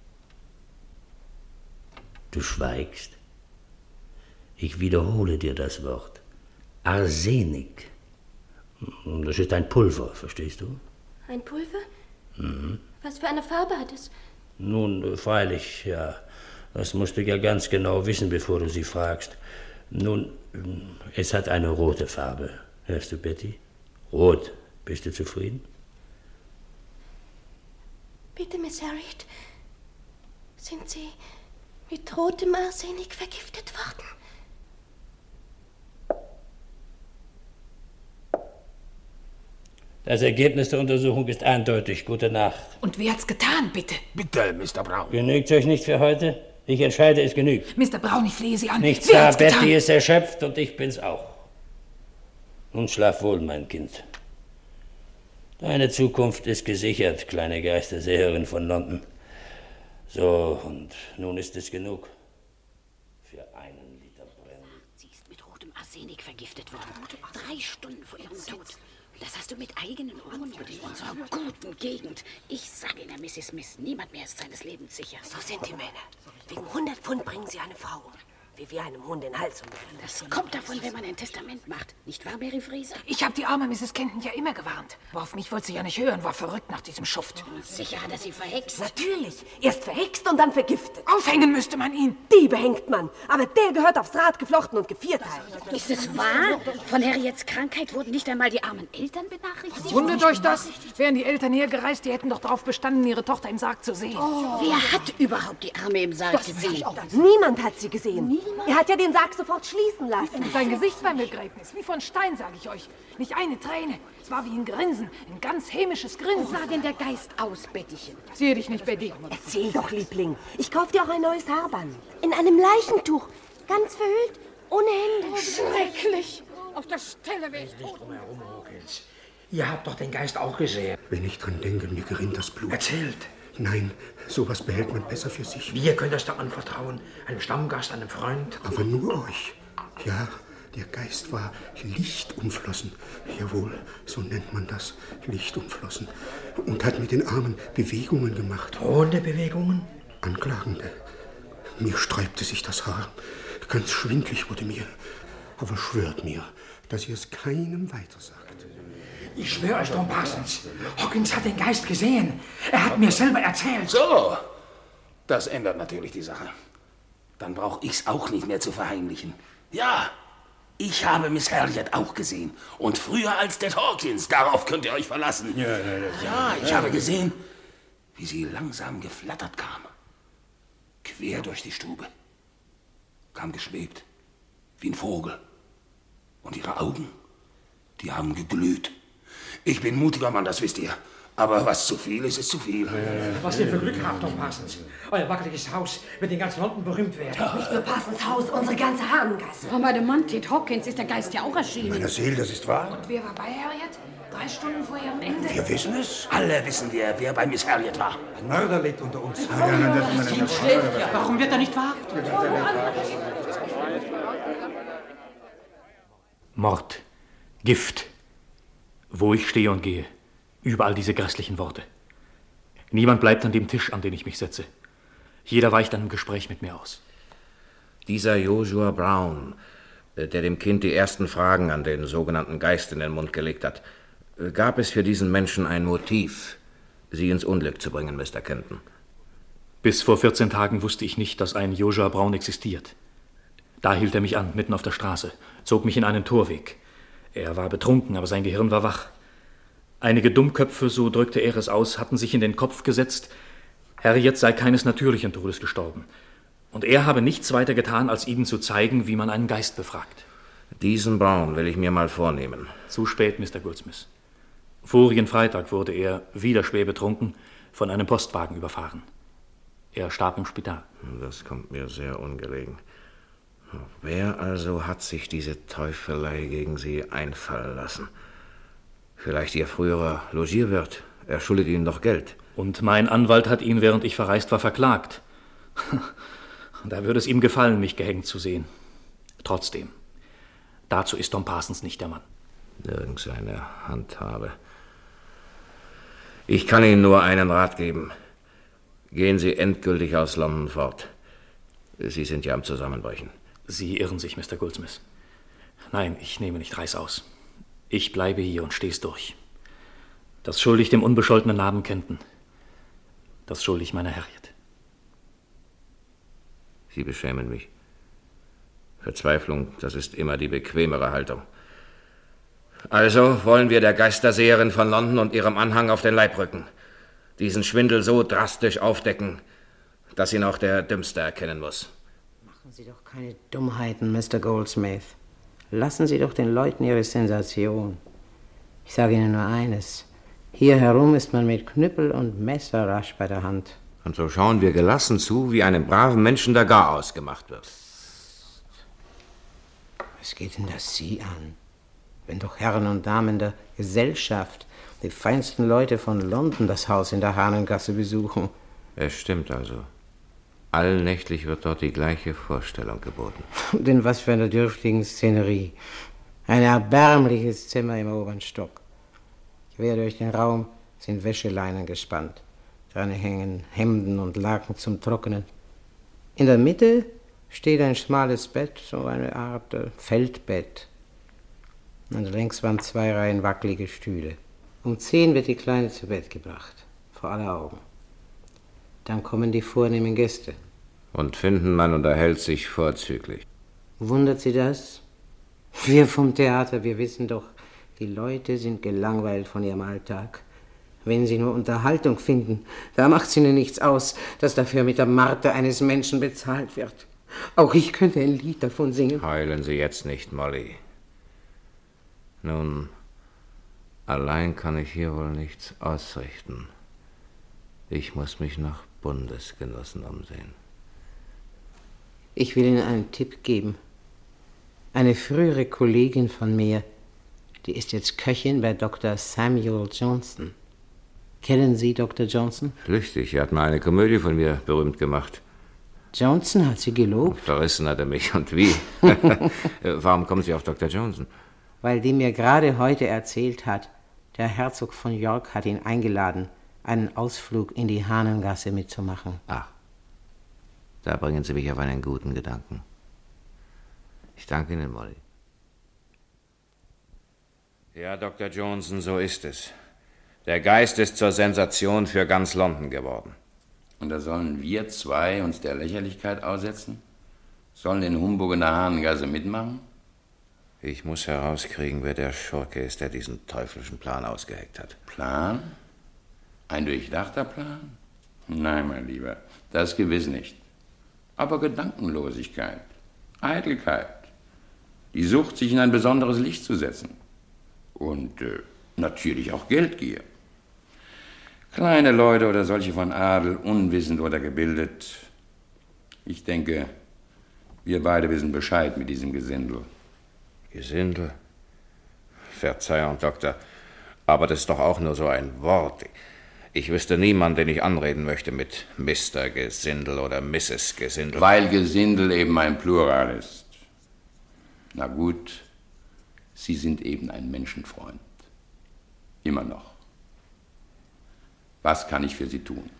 Du schweigst. Ich wiederhole dir das Wort. Arsenik. Das ist ein Pulver, verstehst du? Ein Pulver? Mhm. Was für eine Farbe hat es? Nun, freilich, ja. Das musst du ja ganz genau wissen, bevor du sie fragst. Nun, es hat eine rote Farbe. Hörst du, Betty? Rot. Bist du zufrieden? Bitte, Miss Harriet. Sind Sie mit rotem Arsenik vergiftet worden? Das Ergebnis der Untersuchung ist eindeutig. Gute Nacht. Und wer hat's getan, bitte? Bitte, Mr. Brown. Genügt's euch nicht für heute? Ich entscheide, es genügt. Mr. Brown, ich flehe Sie an. Nichts Wer da, hat's getan? Betty ist erschöpft und ich bin's auch. Nun schlaf wohl, mein Kind. Deine Zukunft ist gesichert, kleine Geisterseherin von London. So, und nun ist es genug. Für einen Liter Brenn. Sie ist mit rotem Arsenik vergiftet worden. 3 Stunden vor ihrem Tod. Das hast du mit eigenen Ohren gehört. In unserer guten Gegend. Ich sage Ihnen, Mrs. Smith, niemand mehr ist seines Lebens sicher. So sind die Männer. Wegen 100 Pfund bringen sie eine Frau um. Wie wir einem Hund den Hals umdrehen. Das kommt davon, wenn man ein Testament macht. Nicht wahr, Mary Fraser? Ich habe die arme Mrs. Kenton ja immer gewarnt. Aber auf mich wollte sie ja nicht hören, war verrückt nach diesem Schuft. Sicher hat er sie verhext. Natürlich. Erst verhext und dann vergiftet. Aufhängen müsste man ihn. Die behängt man. Aber der gehört aufs Rad geflochten und gevierteilt. Ist es wahr? Von Harriets Krankheit wurden nicht einmal die armen Eltern benachrichtigt? Wundert euch das? Wären die Eltern hergereist, die hätten doch darauf bestanden, ihre Tochter im Sarg zu sehen. Wer hat überhaupt die Arme im Sarg gesehen? Niemand hat sie gesehen. Er hat ja den Sarg sofort schließen lassen. Sein Gesicht beim Begräbnis, wie von Stein, sage ich euch. Nicht eine Träne. Es war wie ein Grinsen, ein ganz hämisches Grinsen. Wie sah denn der Geist aus, Bettychen? Sehe dich nicht, Betty. Erzähl doch, Liebling. Ich kauf dir auch ein neues Haarband. In einem Leichentuch, ganz verhüllt, ohne Hände. Schrecklich. Auf der Stelle wäre ich tot. Ihr habt doch den Geist auch gesehen. Wenn ich dran denke, mir gerinnt das Blut. Erzählt. Nein, sowas behält man besser für sich. Wir können das doch anvertrauen. Einem Stammgast, einem Freund. Aber nur euch. Ja, der Geist war lichtumflossen. Jawohl, so nennt man das. Lichtumflossen. Und hat mit den Armen Bewegungen gemacht. Drohende Bewegungen? Anklagende. Mir sträubte sich das Haar. Ganz schwindlig wurde mir. Aber schwört mir, dass ihr es keinem weitersagt. Ich schwöre euch, Tom Parsons, Hawkins hat den Geist gesehen. Er hat mir selber erzählt. So, das ändert natürlich die Sache. Dann brauche ich's auch nicht mehr zu verheimlichen. Ja, ich habe Miss Harriet auch gesehen. Und früher als Ted Hawkins, darauf könnt ihr euch verlassen. Ja, ich habe gesehen, wie sie langsam geflattert kam. Quer durch die Stube. Kam geschwebt, wie ein Vogel. Und ihre Augen, die haben geglüht. Ich bin mutiger Mann, das wisst ihr. Aber was zu viel ist, ist zu viel. Was ihr für Glück habt, Tom Parsons. Euer wackeliges Haus wird in ganz London berühmt werden. Nicht nur Parsons Haus, unsere ganze Hahnengasse. Frau bei dem Mann, Ted Hawkins, ist der Geist ja auch erschienen. Meiner Seele, das ist wahr. Und wer war bei Harriet? 3 Stunden vor ihrem Ende? Wir wissen es. Alle wissen wir, wer bei Miss Harriet war. Ein Mörder lebt unter uns. Warum wird er nicht verhaftet? Mord, Gift. Wo ich stehe und gehe, überall diese grässlichen Worte. Niemand bleibt an dem Tisch, an den ich mich setze. Jeder weicht einem Gespräch mit mir aus. Dieser Joshua Brown, der dem Kind die ersten Fragen an den sogenannten Geist in den Mund gelegt hat, gab es für diesen Menschen ein Motiv, Sie ins Unglück zu bringen, Mr. Kenton? Bis vor 14 Tagen wusste ich nicht, dass ein Joshua Brown existiert. Da hielt er mich an, mitten auf der Straße, zog mich in einen Torweg. Er war betrunken, aber sein Gehirn war wach. Einige Dummköpfe, so drückte er es aus, hatten sich in den Kopf gesetzt, Harriet sei keines natürlichen Todes gestorben. Und er habe nichts weiter getan, als ihnen zu zeigen, wie man einen Geist befragt. Diesen Brown will ich mir mal vornehmen. Zu spät, Mr. Goldsmith. Vorigen Freitag wurde er, wieder schwer betrunken, von einem Postwagen überfahren. Er starb im Spital. Das kommt mir sehr ungelegen. Wer also hat sich diese Teufelei gegen Sie einfallen lassen? Vielleicht Ihr früherer Logierwirt. Er schuldet Ihnen doch Geld. Und mein Anwalt hat ihn, während ich verreist war, verklagt. Da würde es ihm gefallen, mich gehängt zu sehen. Trotzdem, dazu ist Tom Parsons nicht der Mann. Nirgends eine Handhabe. Ich kann Ihnen nur einen Rat geben. Gehen Sie endgültig aus London fort. Sie sind ja am Zusammenbrechen. Sie irren sich, Mr. Goldsmith. Nein, ich nehme nicht Reißaus. Ich bleibe hier und steh's durch. Das schulde ich dem unbescholtenen Namen Kenton. Das schulde ich meiner Harriet. Sie beschämen mich. Verzweiflung, das ist immer die bequemere Haltung. Also wollen wir der Geisterseherin von London und ihrem Anhang auf den Leib rücken. Diesen Schwindel so drastisch aufdecken, dass ihn auch der Dümmste erkennen muss. Machen Sie doch keine Dummheiten, Mr. Goldsmith. Lassen Sie doch den Leuten ihre Sensation. Ich sage Ihnen nur eines. Hier herum ist man mit Knüppel und Messer rasch bei der Hand. Und so schauen wir gelassen zu, wie einem braven Menschen der Garaus gemacht wird. Was geht denn das Sie an? wenn doch Herren und Damen der Gesellschaft, die feinsten Leute von London, das Haus in der Hahnengasse besuchen. Es stimmt also. Allnächtlich wird dort die gleiche Vorstellung geboten. Und in was für einer dürftigen Szenerie. Ein erbärmliches Zimmer im oberen Stock. Quer durch den Raum sind Wäscheleinen gespannt. Dran hängen Hemden und Laken zum Trocknen. In der Mitte steht ein schmales Bett, so eine Art Feldbett. Und längs waren 2 Reihen wackelige Stühle. Um 10 wird die Kleine zu Bett gebracht, vor aller Augen. Dann kommen die vornehmen Gäste. Und finden, man unterhält sich vorzüglich. Wundert Sie das? Wir vom Theater, wir wissen doch, die Leute sind gelangweilt von ihrem Alltag. Wenn sie nur Unterhaltung finden, da macht's ihnen nichts aus, dass dafür mit der Marter eines Menschen bezahlt wird. Auch ich könnte ein Lied davon singen. Heulen Sie jetzt nicht, Molly. Nun, allein kann ich hier wohl nichts ausrichten. Ich muss mich nach Bundesgenossen umsehen. Ich will Ihnen einen Tipp geben. Eine frühere Kollegin von mir, die ist jetzt Köchin bei Dr. Samuel Johnson. Kennen Sie Dr. Johnson? Flüchtig, er hat mal eine Komödie von mir berühmt gemacht. Johnson hat Sie gelobt? Verrissen hat er mich. Und wie? Warum kommen Sie auf Dr. Johnson? Weil die mir gerade heute erzählt hat, der Herzog von York hat ihn eingeladen, einen Ausflug in die Hahnengasse mitzumachen. Ach, da bringen Sie mich auf einen guten Gedanken. Ich danke Ihnen, Molly. Ja, Dr. Johnson, so ist es. Der Geist ist zur Sensation für ganz London geworden. Und da sollen wir 2 uns der Lächerlichkeit aussetzen? Sollen den Humbug in der Hahnengasse mitmachen? Ich muss herauskriegen, wer der Schurke ist, der diesen teuflischen Plan ausgeheckt hat. Plan? Ein durchdachter Plan? Nein, mein Lieber, das gewiss nicht. Aber Gedankenlosigkeit, Eitelkeit, die Sucht, sich in ein besonderes Licht zu setzen. Und natürlich auch Geldgier. Kleine Leute oder solche von Adel, unwissend oder gebildet. Ich denke, wir beide wissen Bescheid mit diesem Gesindel. Gesindel? Verzeihung, Doktor, aber das ist doch auch nur so ein Wort. Ich wüsste niemanden, den ich anreden möchte mit Mr. Gesindel oder Mrs. Gesindel. Weil Gesindel eben ein Plural ist. Na gut, Sie sind eben ein Menschenfreund. Immer noch. Was kann ich für Sie tun?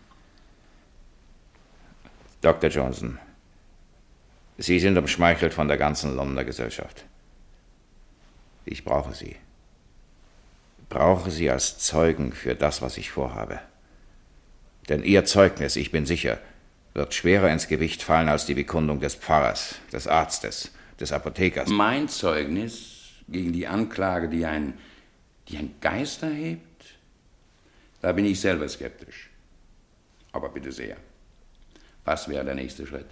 Dr. Johnson, Sie sind umschmeichelt von der ganzen Londoner Gesellschaft. Ich brauche Sie. Brauche Sie als Zeugen für das, was ich vorhabe. Denn Ihr Zeugnis, ich bin sicher, wird schwerer ins Gewicht fallen als die Bekundung des Pfarrers, des Arztes, des Apothekers. Mein Zeugnis gegen die Anklage, die ein Geist erhebt? Da bin ich selber skeptisch. Aber bitte sehr. Was wäre der nächste Schritt?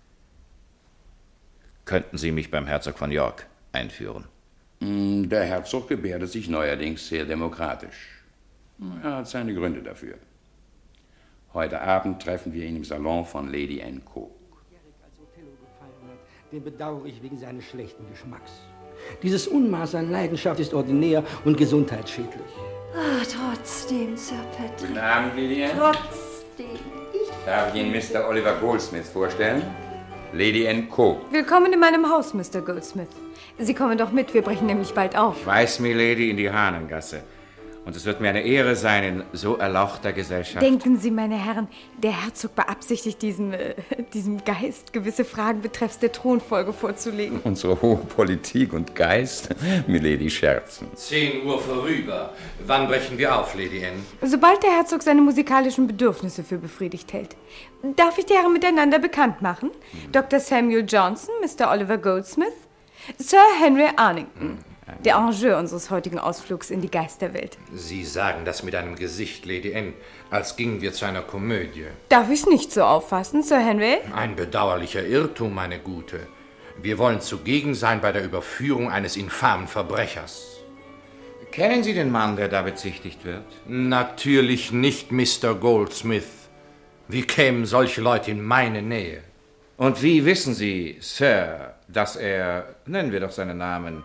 Könnten Sie mich beim Herzog von York einführen? Der Herzog gebärdet sich neuerdings sehr demokratisch. Er hat seine Gründe dafür. Heute Abend treffen wir ihn im Salon von Lady Anne Cook. Den bedauere ich wegen seines schlechten Geschmacks. Dieses Unmaß an Leidenschaft ist ordinär und gesundheitsschädlich. Ah, trotzdem, Sir Patrick. Guten Abend, Lady Anne. Trotzdem. Darf ich Ihnen Mr. Oliver Goldsmith vorstellen? Lady Anne Cook. Willkommen in meinem Haus, Mr. Goldsmith. Sie kommen doch mit, wir brechen nämlich bald auf. Ich weiß, Milady, in die Hahnengasse. Und es wird mir eine Ehre sein, in so erlauchter Gesellschaft. Denken Sie, meine Herren, der Herzog beabsichtigt, diesem Geist gewisse Fragen betreffs der Thronfolge vorzulegen. Unsere hohe Politik und Geist, Milady, scherzen. 10 Uhr vorüber. Wann brechen wir auf, Lady Anne? Sobald der Herzog seine musikalischen Bedürfnisse für befriedigt hält. Darf ich die Herren miteinander bekannt machen? Dr. Samuel Johnson, Mr. Oliver Goldsmith, Sir Henry Arnington. Der Enjeu unseres heutigen Ausflugs in die Geisterwelt. Sie sagen das mit einem Gesicht, Lady Anne, als gingen wir zu einer Komödie. Darf ich's nicht so auffassen, Sir Henry? Ein bedauerlicher Irrtum, meine Gute. Wir wollen zugegen sein bei der Überführung eines infamen Verbrechers. Kennen Sie den Mann, der da bezichtigt wird? Natürlich nicht, Mr. Goldsmith. Wie kämen solche Leute in meine Nähe? Und wie wissen Sie, Sir, dass er, nennen wir doch seinen Namen,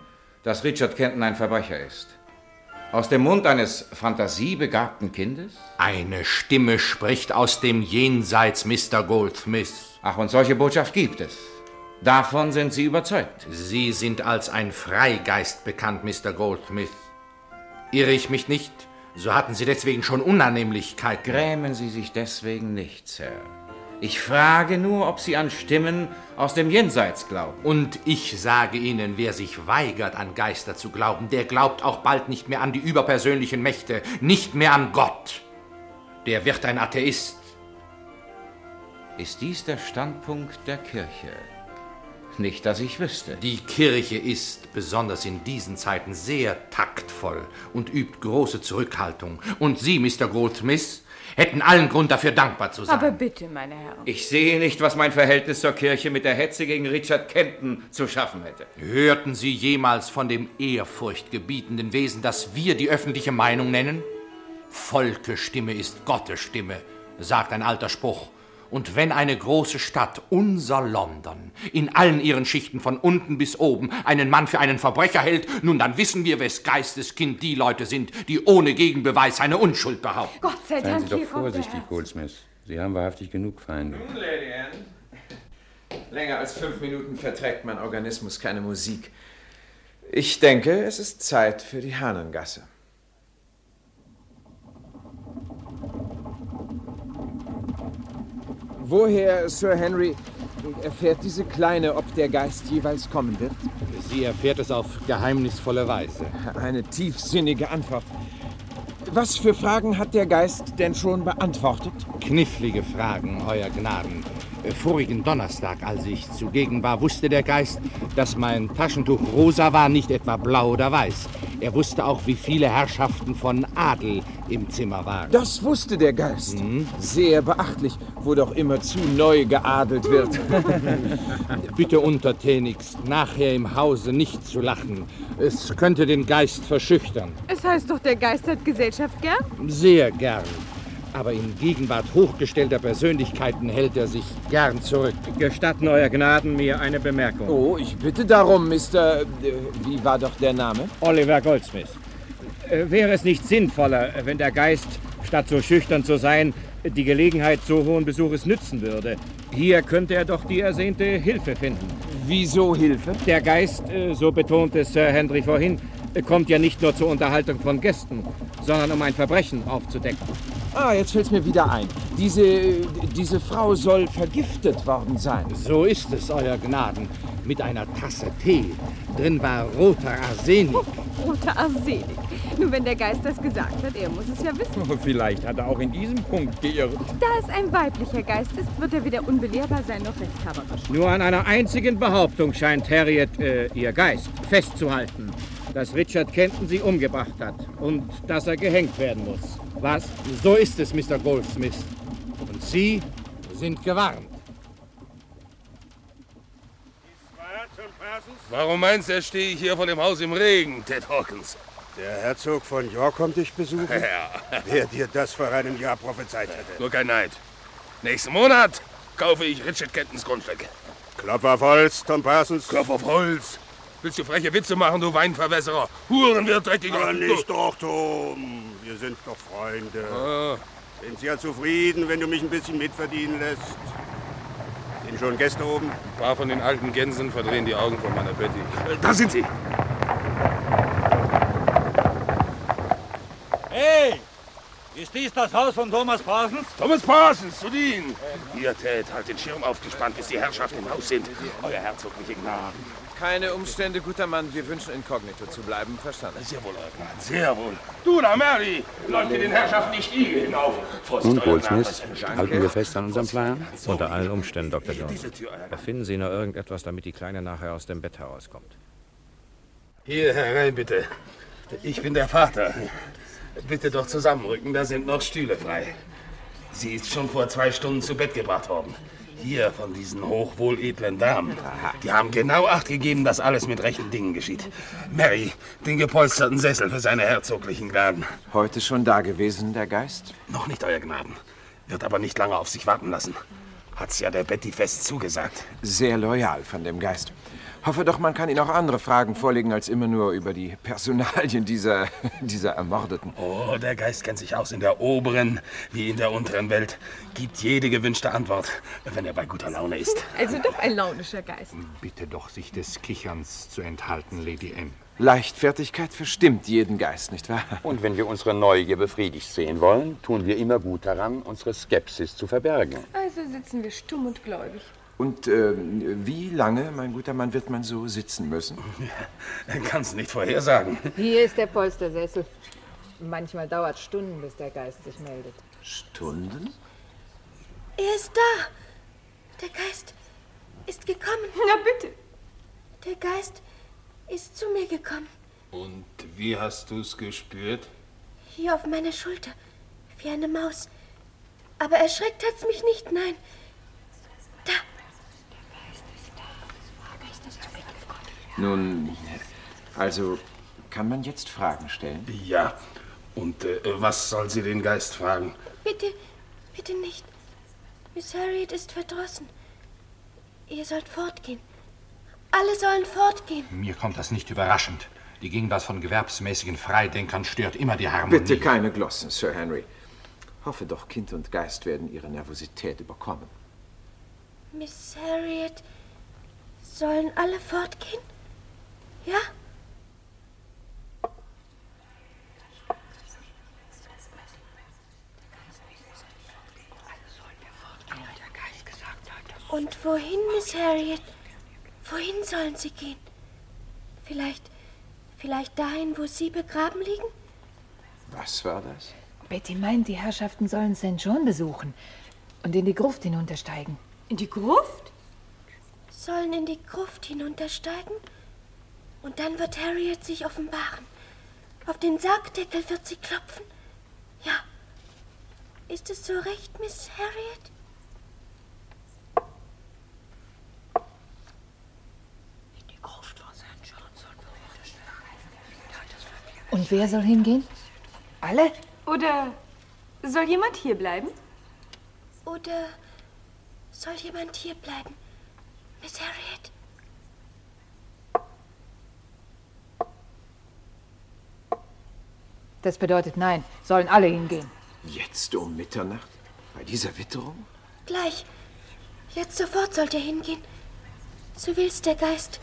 dass Richard Kenton ein Verbrecher ist. Aus dem Mund eines fantasiebegabten Kindes? Eine Stimme spricht aus dem Jenseits, Mr. Goldsmith. Ach, und solche Botschaft gibt es. Davon sind Sie überzeugt? Sie sind als ein Freigeist bekannt, Mr. Goldsmith. Irre ich mich nicht, so hatten Sie deswegen schon Unannehmlichkeiten. Grämen Sie sich deswegen nicht, Sir. Ich frage nur, ob Sie an Stimmen aus dem Jenseits glauben. Und ich sage Ihnen, wer sich weigert, an Geister zu glauben, der glaubt auch bald nicht mehr an die überpersönlichen Mächte, nicht mehr an Gott. Der wird ein Atheist. Ist dies der Standpunkt der Kirche? Nicht, dass ich wüsste. Die Kirche ist, besonders in diesen Zeiten, sehr taktvoll und übt große Zurückhaltung. Und Sie, Mr. Goldsmith, hätten allen Grund dafür dankbar zu sein. Aber bitte, meine Herren. Ich sehe nicht, was mein Verhältnis zur Kirche mit der Hetze gegen Richard Kenton zu schaffen hätte. Hörten Sie jemals von dem ehrfurchtgebietenden Wesen, das wir die öffentliche Meinung nennen? Volkesstimme ist Gottes Stimme, sagt ein alter Spruch. Und wenn eine große Stadt, unser London, in allen ihren Schichten von unten bis oben einen Mann für einen Verbrecher hält, nun dann wissen wir, wes Geisteskind die Leute sind, die ohne Gegenbeweis seine Unschuld behaupten. Gott sei Dank, Seien Sie doch vorsichtig, Goldsmith. Sie haben wahrhaftig genug Feinde. Nun, Lady Anne. Länger als 5 Minuten verträgt mein Organismus keine Musik. Ich denke, es ist Zeit für die Hahnengasse. Woher, Sir Henry, erfährt diese Kleine, ob der Geist jeweils kommen wird? Sie erfährt es auf geheimnisvolle Weise. Eine tiefsinnige Antwort. Was für Fragen hat der Geist denn schon beantwortet? Knifflige Fragen, Euer Gnaden. Vorigen Donnerstag, als ich zugegen war, wusste der Geist, dass mein Taschentuch rosa war, nicht etwa blau oder weiß. Er wusste auch, wie viele Herrschaften von Adel im Zimmer waren. Das wusste der Geist. Sehr beachtlich, wo doch immer zu neu geadelt wird. Bitte untertänigst, nachher im Hause nicht zu lachen. Es könnte den Geist verschüchtern. Es heißt doch, der Geist hat Gesellschaft gern? Sehr gern. Aber in Gegenwart hochgestellter Persönlichkeiten hält er sich gern zurück. Gestatten, Euer Gnaden, mir eine Bemerkung. Oh, ich bitte darum, Mr. Wie war doch der Name? Oliver Goldsmith. Wäre es nicht sinnvoller, wenn der Geist, statt so schüchtern zu sein, die Gelegenheit so hohen Besuches nützen würde? Hier könnte er doch die ersehnte Hilfe finden. Wieso Hilfe? Der Geist, so betonte Sir Henry vorhin, kommt ja nicht nur zur Unterhaltung von Gästen, sondern um ein Verbrechen aufzudecken. Ah, jetzt fällt's mir wieder ein. Diese Frau soll vergiftet worden sein. So ist es, Euer Gnaden. Mit einer Tasse Tee. Drin war roter Arsenik. Roter Arsenik. Nur wenn der Geist das gesagt hat, er muss es ja wissen. Vielleicht hat er auch in diesem Punkt geirrt. Da es ein weiblicher Geist ist, wird er weder unbelehrbar sein noch rechthaberisch. Nur an einer einzigen Behauptung scheint Harriet, ihr Geist, festzuhalten. Dass Richard Kenton sie umgebracht hat und dass er gehängt werden muss. Was? So ist es, Mr. Goldsmith. Und Sie sind gewarnt. Warum meinst du, stehe ich hier vor dem Haus im Regen, Ted Hawkins? Der Herzog von York kommt dich besuchen? Ja. Wer dir das vor einem Jahr prophezeit hätte. Nur kein Neid. Nächsten Monat kaufe ich Richard Kentons Grundstück. Klopf auf Holz, Tom Parsons. Klopf auf Holz. Willst du freche Witze machen, du Weinverwässerer? Hurenwirt, dreckiger... Ja, nicht doch, Tom. Wir sind doch Freunde. Ah. Sind Sie ja zufrieden, wenn du mich ein bisschen mitverdienen lässt? Sind schon Gäste oben? Ein paar von den alten Gänsen verdrehen die Augen von meiner Betty. Da sind sie! Hey! Ist dies das Haus von Thomas Parsons? Thomas Parsons, zu dienen! Ihr, Ted, halt den Schirm aufgespannt, bis die Herrschaften im Haus sind. Euer herzogliche Gnaden. Keine Umstände, guter Mann. Wir wünschen inkognito zu bleiben. Verstanden? Sehr wohl, Euer Gnaden, sehr wohl. Du da, Mary! Läuft ihr den Herrschaften nicht die hinauf? Nun, Goldsmith, halten wir fest an unserem Plan? Unter allen Umständen, Dr. Johnson. Erfinden Sie nur irgendetwas, damit die Kleine nachher aus dem Bett herauskommt. Hier herein, bitte. Ich bin der Vater. Bitte doch zusammenrücken, da sind noch Stühle frei. Sie ist schon vor 2 Stunden zu Bett gebracht worden. Hier von diesen hochwohledlen Damen. Die haben genau Acht gegeben, dass alles mit rechten Dingen geschieht. Mary, den gepolsterten Sessel für seine herzoglichen Gnaden. Heute schon da gewesen, der Geist? Noch nicht, Euer Gnaden. Wird aber nicht lange auf sich warten lassen. Hat's ja der Betty fest zugesagt. Sehr loyal von dem Geist. Hoffe doch, man kann Ihnen auch andere Fragen vorlegen, als immer nur über die Personalien dieser Ermordeten. Oh, der Geist kennt sich aus in der oberen wie in der unteren Welt. Gibt jede gewünschte Antwort, wenn er bei guter Laune ist. Also doch ein launischer Geist. Bitte doch, sich des Kicherns zu enthalten, Lady M. Leichtfertigkeit verstimmt jeden Geist, nicht wahr? Und wenn wir unsere Neugier befriedigt sehen wollen, tun wir immer gut daran, unsere Skepsis zu verbergen. Also sitzen wir stumm und gläubig. Und wie lange, mein guter Mann, wird man so sitzen müssen? Kannst nicht vorhersagen. Hier ist der Polstersessel. Manchmal dauert Stunden, bis der Geist sich meldet. Stunden? Er ist da. Der Geist ist gekommen. Na bitte. Der Geist ist zu mir gekommen. Und wie hast du's gespürt? Hier auf meiner Schulter. Wie eine Maus. Aber erschreckt hat's mich nicht, nein. Da. Nun, also, kann man jetzt Fragen stellen? Ja. Und was soll sie den Geist fragen? Bitte, bitte nicht. Miss Harriet ist verdrossen. Ihr sollt fortgehen. Alle sollen fortgehen. Mir kommt das nicht überraschend. Die Gegenwart von gewerbsmäßigen Freidenkern stört immer die Harmonie. Bitte keine Glossen, Sir Henry. Hoffe doch, Kind und Geist werden ihre Nervosität überkommen. Miss Harriet, sollen alle fortgehen? Ja? Und wohin, Miss Harriet? Wohin sollen sie gehen? Vielleicht dahin, wo Sie begraben liegen? Was war das? Betty meint, die Herrschaften sollen St. John besuchen und in die Gruft hinuntersteigen. In die Gruft? Sollen in die Gruft hinuntersteigen? Und dann wird Harriet sich offenbaren. Auf den Sargdeckel wird sie klopfen. Ja. Ist es so recht, Miss Harriet? Und wer soll hingehen? Alle? Oder soll jemand hier bleiben? Oder soll jemand hier bleiben? Miss Harriet? Das bedeutet nein. Sollen alle hingehen. Jetzt um Mitternacht? Bei dieser Witterung? Gleich. Jetzt sofort sollt ihr hingehen. So will's der Geist.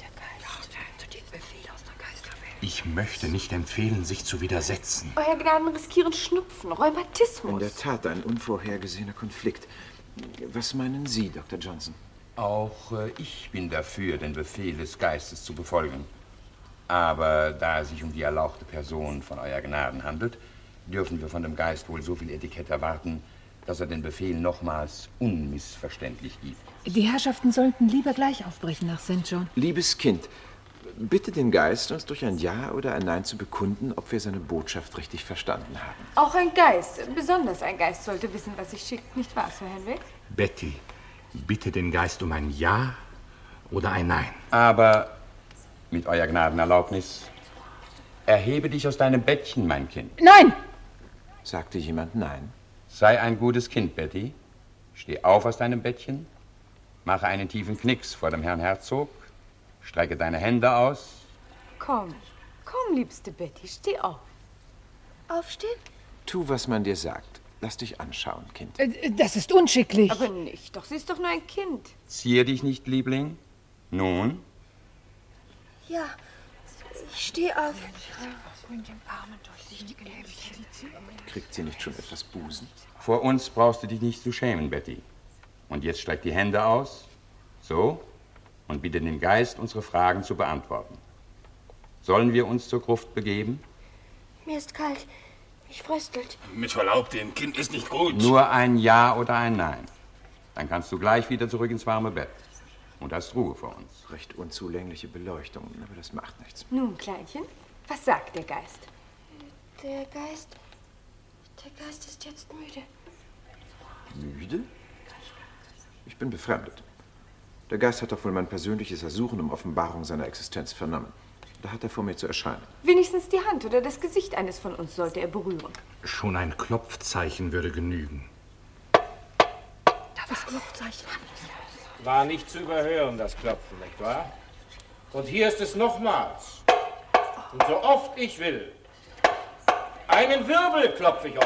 Ich möchte nicht empfehlen, sich zu widersetzen. Euer Gnaden riskieren Schnupfen, Rheumatismus. In der Tat ein unvorhergesehener Konflikt. Was meinen Sie, Dr. Johnson? Auch ich bin dafür, den Befehl des Geistes zu befolgen. Aber da es sich um die erlauchte Person von Euer Gnaden handelt, dürfen wir von dem Geist wohl so viel Etikett erwarten, dass er den Befehl nochmals unmissverständlich gibt. Die Herrschaften sollten lieber gleich aufbrechen nach St. John. Liebes Kind, bitte den Geist, uns durch ein Ja oder ein Nein zu bekunden, ob wir seine Botschaft richtig verstanden haben. Auch ein Geist, besonders ein Geist, sollte wissen, was sich schickt, nicht wahr, Sir Henry? Betty, bitte den Geist um ein Ja oder ein Nein. Aber mit Euer Gnadenerlaubnis, erhebe dich aus deinem Bettchen, mein Kind. Nein! Sagte jemand Nein? Sei ein gutes Kind, Betty. Steh auf aus deinem Bettchen, mache einen tiefen Knicks vor dem Herrn Herzog, strecke deine Hände aus. Komm, liebste Betty, steh auf. Aufstehen? Tu, was man dir sagt. Lass dich anschauen, Kind. Das ist unschicklich. Aber nicht, doch sie ist doch nur ein Kind. Zier dich nicht, Liebling. Nun? Ja, ich stehe auf. Kriegt sie nicht schon etwas Busen? Vor uns brauchst du dich nicht zu schämen, Betty. Und jetzt streck die Hände aus. So. Und bitte den Geist, unsere Fragen zu beantworten. Sollen wir uns zur Gruft begeben? Mir ist kalt. Mich fröstelt. Mit Verlaub, dem Kind ist nicht gut. Nur ein Ja oder ein Nein. Dann kannst du gleich wieder zurück ins warme Bett. Und hast Ruhe vor uns. Recht unzulängliche Beleuchtung, aber das macht nichts. Nun, Kleinchen, was sagt der Geist? Der Geist ist jetzt müde. Müde? Ich bin befremdet. Der Geist hat doch wohl mein persönliches Ersuchen um Offenbarung seiner Existenz vernommen. Da hat er vor mir zu erscheinen. Wenigstens die Hand oder das Gesicht eines von uns sollte er berühren. Schon ein Klopfzeichen würde genügen. Das Klopfzeichen. War nicht zu überhören, das Klopfen, nicht wahr? Und hier ist es nochmals. Und so oft ich will. Einen Wirbel klopfe ich euch.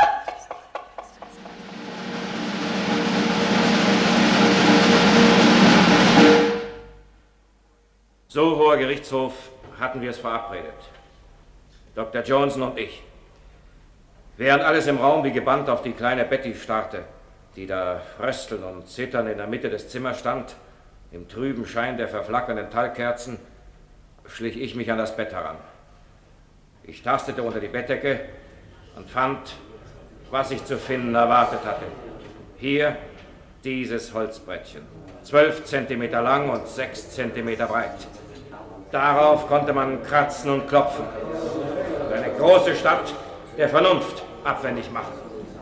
So, Hoher Gerichtshof, hatten wir es verabredet. Dr. Johnson und ich. Während alles im Raum wie gebannt auf die kleine Betty starrte, die da fröstelnd und zitternd in der Mitte des Zimmers stand, im trüben Schein der verflackernden Talgkerzen, schlich ich mich an das Bett heran. Ich tastete unter die Bettdecke und fand, was ich zu finden erwartet hatte. Hier dieses Holzbrettchen, 12 Zentimeter lang und 6 Zentimeter breit. Darauf konnte man kratzen und klopfen und eine große Stadt der Vernunft abwendig machen.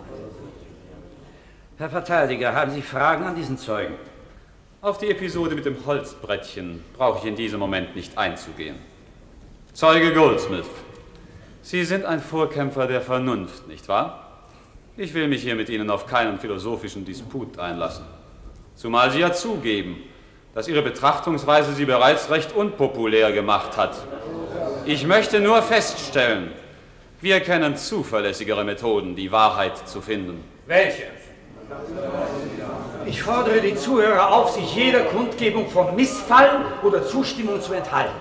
Herr Verteidiger, haben Sie Fragen an diesen Zeugen? Auf die Episode mit dem Holzbrettchen brauche ich in diesem Moment nicht einzugehen. Zeuge Goldsmith, Sie sind ein Vorkämpfer der Vernunft, nicht wahr? Ich will mich hier mit Ihnen auf keinen philosophischen Disput einlassen. Zumal Sie ja zugeben, dass Ihre Betrachtungsweise Sie bereits recht unpopulär gemacht hat. Ich möchte nur feststellen, wir kennen zuverlässigere Methoden, die Wahrheit zu finden. Welche? Ich fordere die Zuhörer auf, sich jeder Kundgebung von Missfallen oder Zustimmung zu enthalten.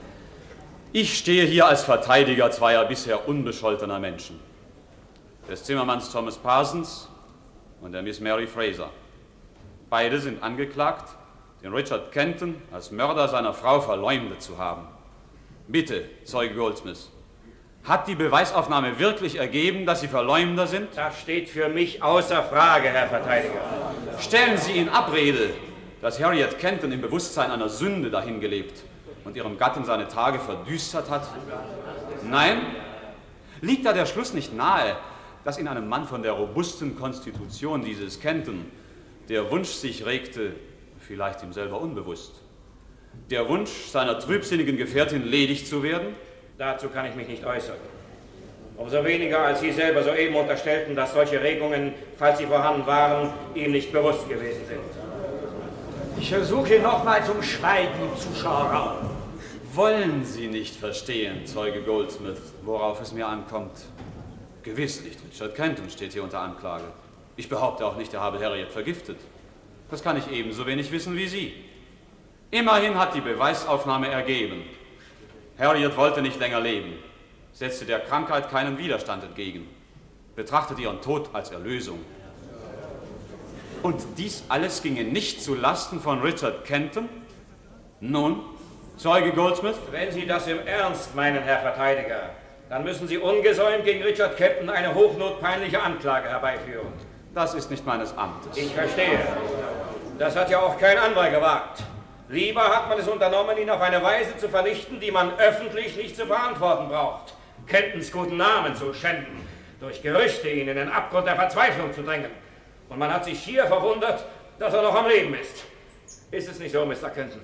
Ich stehe hier als Verteidiger zweier bisher unbescholtener Menschen. Des Zimmermanns Thomas Parsons und der Miss Mary Fraser. Beide sind angeklagt, den Richard Kenton als Mörder seiner Frau verleumdet zu haben. Bitte, Zeuge Goldsmith, hat die Beweisaufnahme wirklich ergeben, dass Sie Verleumder sind? Das steht für mich außer Frage, Herr Verteidiger. Stellen Sie in Abrede, dass Harriet Kenton im Bewusstsein einer Sünde dahingelebt und ihrem Gatten seine Tage verdüstert hat? Nein? Liegt da der Schluss nicht nahe, dass in einem Mann von der robusten Konstitution dieses Kenton der Wunsch sich regte, vielleicht ihm selber unbewusst, der Wunsch, seiner trübsinnigen Gefährtin ledig zu werden? Dazu kann ich mich nicht äußern. Umso weniger, als Sie selber soeben unterstellten, dass solche Regungen, falls sie vorhanden waren, ihm nicht bewusst gewesen sind. Ich versuche nochmals um Schweigen im Zuschauerraum. Wollen Sie nicht verstehen, Zeuge Goldsmith, worauf es mir ankommt? Gewiss nicht, Richard Kenton steht hier unter Anklage. Ich behaupte auch nicht, er habe Harriet vergiftet. Das kann ich ebenso wenig wissen wie Sie. Immerhin hat die Beweisaufnahme ergeben. Harriet wollte nicht länger leben, setzte der Krankheit keinen Widerstand entgegen, betrachtete ihren Tod als Erlösung. Und dies alles ginge nicht zu Lasten von Richard Kenton? Nun, Zeuge Goldsmith? Wenn Sie das im Ernst meinen, Herr Verteidiger, dann müssen Sie ungesäumt gegen Richard Kenton eine hochnotpeinliche Anklage herbeiführen. Das ist nicht meines Amtes. Ich verstehe. Das hat ja auch kein anderer gewagt. Lieber hat man es unternommen, ihn auf eine Weise zu vernichten, die man öffentlich nicht zu verantworten braucht. Kentons guten Namen zu schänden, durch Gerüchte ihn in den Abgrund der Verzweiflung zu drängen. Und man hat sich hier verwundert, dass er noch am Leben ist. Ist es nicht so, Mr. Kenton?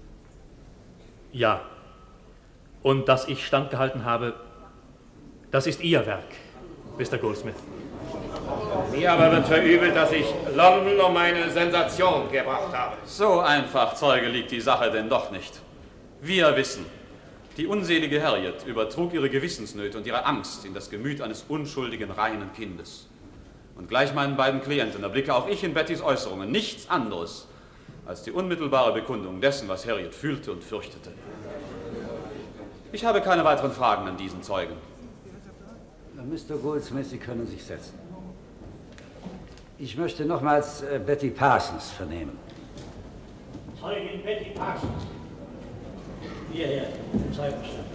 Ja. Und dass ich standgehalten habe, das ist Ihr Werk, Mr. Goldsmith. Mir aber wird verübelt, dass ich London um eine Sensation gebracht habe. So einfach, Zeuge, liegt die Sache denn doch nicht. Wir wissen, die unselige Harriet übertrug ihre Gewissensnöte und ihre Angst in das Gemüt eines unschuldigen, reinen Kindes. Und gleich meinen beiden Klienten erblicke auch ich in Bettys Äußerungen nichts anderes als die unmittelbare Bekundung dessen, was Harriet fühlte und fürchtete. Ich habe keine weiteren Fragen an diesen Zeugen. Mr. Goldsmith, Sie können sich setzen. Ich möchte nochmals Betty Parsons vernehmen. Zeugin Betty Parsons. Hierher, Zeugenstand.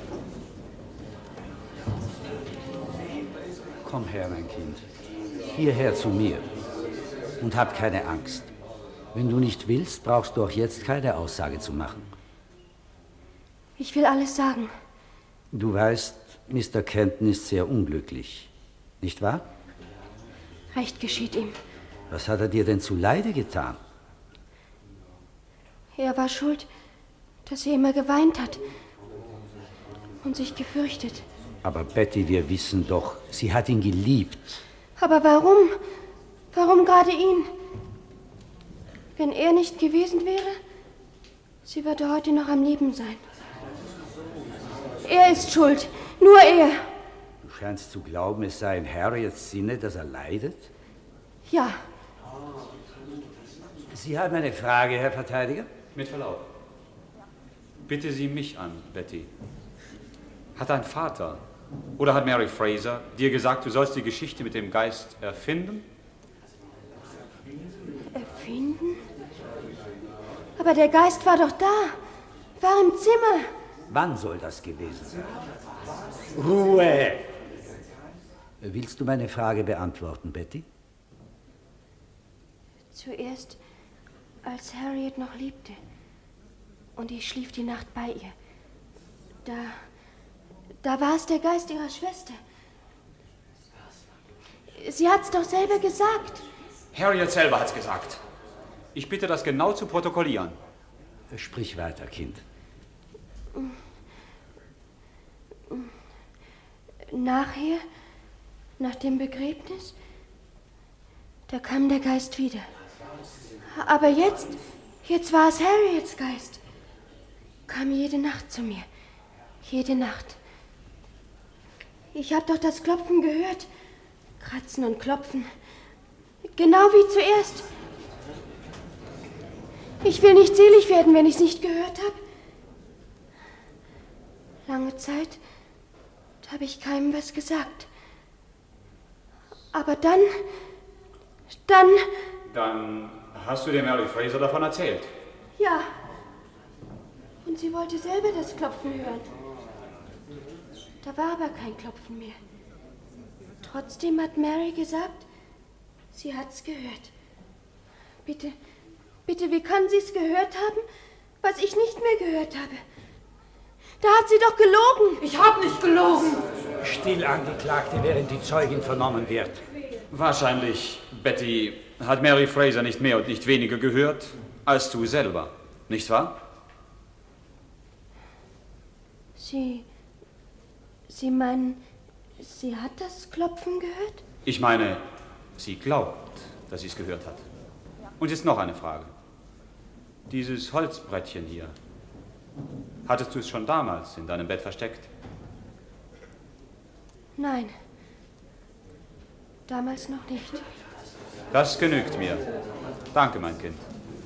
Komm her, mein Kind. Hierher zu mir. Und hab keine Angst. Wenn du nicht willst, brauchst du auch jetzt keine Aussage zu machen. Ich will alles sagen. Du weißt, Mr. Kenton ist sehr unglücklich. Nicht wahr? Recht geschieht ihm. Was hat er dir denn zuleide getan? Er war schuld, dass er immer geweint hat und sich gefürchtet. Aber Betty, wir wissen doch, sie hat ihn geliebt. Aber warum? Warum gerade ihn? Wenn er nicht gewesen wäre? Sie würde heute noch am Leben sein. Er ist schuld. Nur er. Du scheinst zu glauben, es sei in Harriets Sinne, dass er leidet? Ja. Sie haben eine Frage, Herr Verteidiger? Mit Verlaub. Bitte Sie mich an, Betty. Hat dein Vater oder hat Mary Fraser dir gesagt, du sollst die Geschichte mit dem Geist erfinden? Erfinden? Aber der Geist war doch da. War im Zimmer. Wann soll das gewesen sein? Ruhe! Willst du meine Frage beantworten, Betty? Zuerst, als Harriet noch lebte. Und ich schlief die Nacht bei ihr. Da war es der Geist ihrer Schwester. Sie hat's doch selber gesagt. Harriet selber hat's gesagt. Ich bitte, das genau zu protokollieren. Sprich weiter, Kind. Nachher, nach dem Begräbnis, da kam der Geist wieder. Aber jetzt war es Harriets Geist. Kam jede Nacht zu mir. Jede Nacht. Ich habe doch das Klopfen gehört. Kratzen und Klopfen. Genau wie zuerst. Ich will nicht selig werden, wenn ich es nicht gehört habe. Lange Zeit habe ich keinem was gesagt. Aber dann hast du der Mary Fraser davon erzählt? Ja. Und sie wollte selber das Klopfen hören. Da war aber kein Klopfen mehr. Trotzdem hat Mary gesagt, sie hat's gehört. Bitte, wie kann sie es gehört haben, was ich nicht mehr gehört habe? Da hat sie doch gelogen. Ich habe nicht gelogen. Still, Angeklagte, während die Zeugin vernommen wird. Wahrscheinlich, Betty, hat Mary Fraser nicht mehr und nicht weniger gehört als du selber, nicht wahr? Sie meinen, sie hat das Klopfen gehört? Ich meine, sie glaubt, dass sie es gehört hat. Und jetzt noch eine Frage. Dieses Holzbrettchen hier, hattest du es schon damals in deinem Bett versteckt? Nein. Damals noch nicht. Das genügt mir. Danke, mein Kind.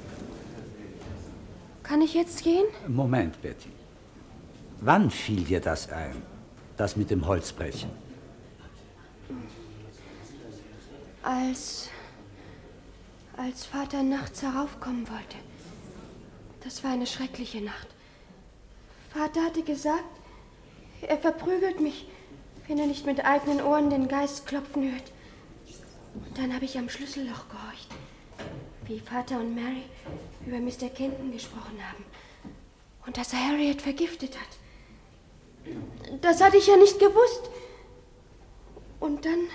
Kann ich jetzt gehen? Moment, Betty. Wann fiel dir das ein? Das mit dem Holzbrettchen? Als Vater nachts heraufkommen wollte. Das war eine schreckliche Nacht. Vater hatte gesagt, er verprügelt mich, wenn er nicht mit eigenen Ohren den Geist klopfen hört. Und dann habe ich am Schlüsselloch gehorcht, wie Vater und Mary über Mr. Kenton gesprochen haben. Und dass er Harriet vergiftet hat. Das hatte ich ja nicht gewusst. Und dann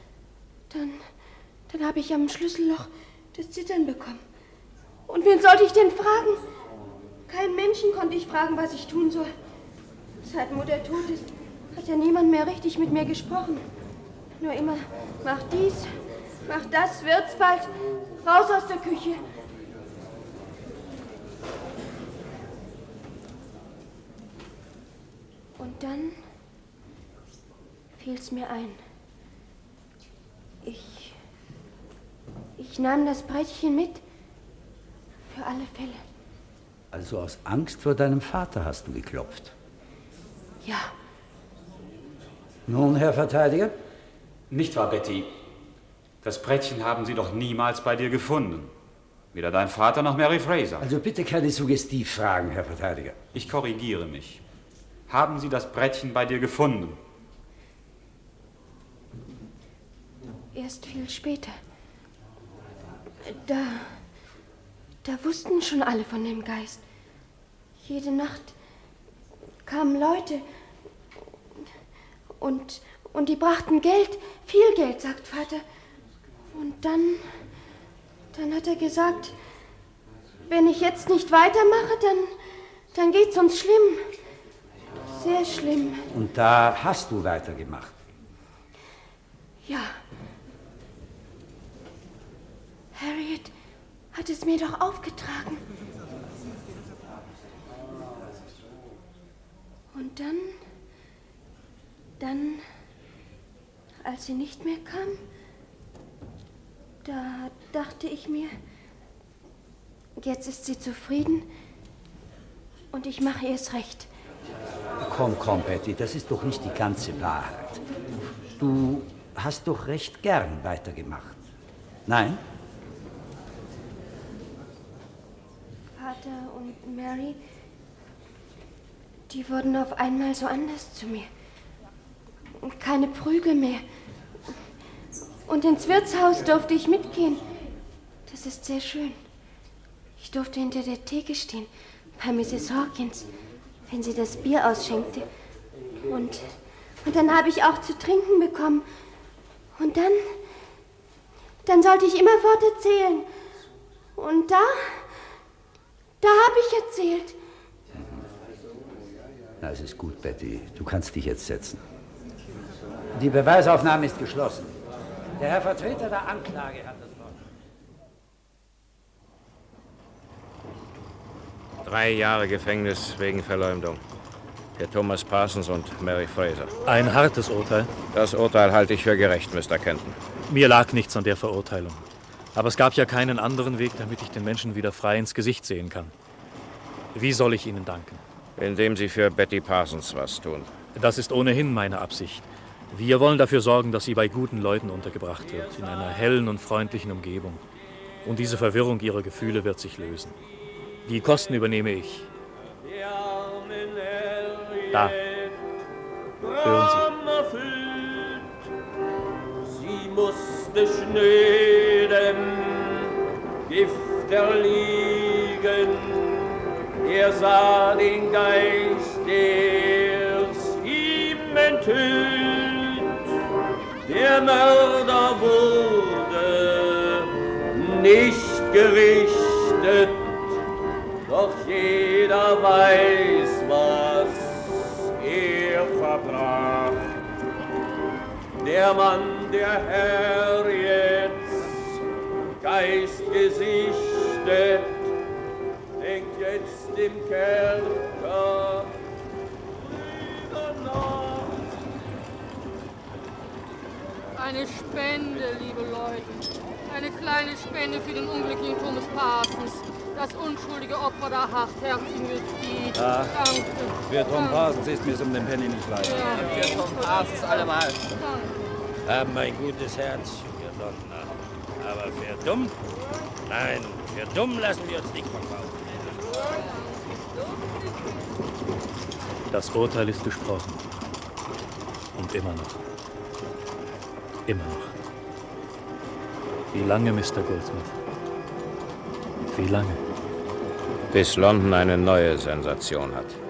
habe ich am Schlüsselloch das Zittern bekommen. Und wen sollte ich denn fragen? Keinen Menschen konnte ich fragen, was ich tun soll. Seit Mutter tot ist, hat ja niemand mehr richtig mit mir gesprochen. Nur immer, mach dies, mach das, wird's bald, raus aus der Küche. Und dann fiel's mir ein. Ich nahm das Brettchen mit, für alle Fälle. Also aus Angst vor deinem Vater hast du geklopft? Ja. Nun, Herr Verteidiger? Nicht wahr, Betty? Das Brettchen haben sie doch niemals bei dir gefunden. Weder dein Vater noch Mary Fraser. Also bitte keine Suggestivfragen, Herr Verteidiger. Ich korrigiere mich. Haben sie das Brettchen bei dir gefunden? Erst viel später. Da wussten schon alle von dem Geist. Jede Nacht kamen Leute und die brachten Geld, viel Geld, sagt Vater. Und dann hat er gesagt, wenn ich jetzt nicht weitermache, dann geht's uns schlimm. Sehr schlimm. Und da hast du weitergemacht? Ja. Harriet hat es mir doch aufgetragen. Und dann, als sie nicht mehr kam, da dachte ich mir, jetzt ist sie zufrieden und ich mache ihr es recht. Komm, Betty, das ist doch nicht die ganze Wahrheit. Du hast doch recht gern weitergemacht. Nein? Vater und Mary, die wurden auf einmal so anders zu mir. Und keine Prügel mehr. Und ins Wirtshaus durfte ich mitgehen. Das ist sehr schön. Ich durfte hinter der Theke stehen, bei Mrs. Hawkins, wenn sie das Bier ausschenkte. Und dann habe ich auch zu trinken bekommen. Und dann sollte ich immerfort erzählen. Und da habe ich erzählt. Na, es ist gut, Betty. Du kannst dich jetzt setzen. Die Beweisaufnahme ist geschlossen. Der Herr Vertreter der Anklage hat das Wort. 3 Jahre Gefängnis wegen Verleumdung. Für Thomas Parsons und Mary Fraser. Ein hartes Urteil. Das Urteil halte ich für gerecht, Mr. Kenton. Mir lag nichts an der Verurteilung. Aber es gab ja keinen anderen Weg, damit ich den Menschen wieder frei ins Gesicht sehen kann. Wie soll ich Ihnen danken? Indem Sie für Betty Parsons was tun. Das ist ohnehin meine Absicht. Wir wollen dafür sorgen, dass sie bei guten Leuten untergebracht wird, in einer hellen und freundlichen Umgebung. Und diese Verwirrung ihrer Gefühle wird sich lösen. Die Kosten übernehme ich. Da. Hören Sie. Sie musste schnöden, Gift erliegen. Er sah den Geist, der's ihm enthüllt. Der Mörder wurde nicht gerichtet, doch jeder weiß, was er verbracht. Der Mann, der Herr jetzt Geist gesichtet, denkt jetzt im Kerker wieder nach. Eine Spende, liebe Leute. Eine kleine Spende für den unglücklichen Thomas Parsons. Das unschuldige Opfer der hartherzigen Justiz. Ja. Danke. Für Tom Parsons ist mir um den Penny nicht leid. Ja. Für Tom Parsons allemal. Haben ein gutes Herz, wir Donner. Aber für dumm? Nein, für dumm lassen wir uns nicht verkaufen. Das Urteil ist gesprochen. Und immer noch. Immer noch. Wie lange, Mr. Goldsmith? Wie lange? Bis London eine neue Sensation hat.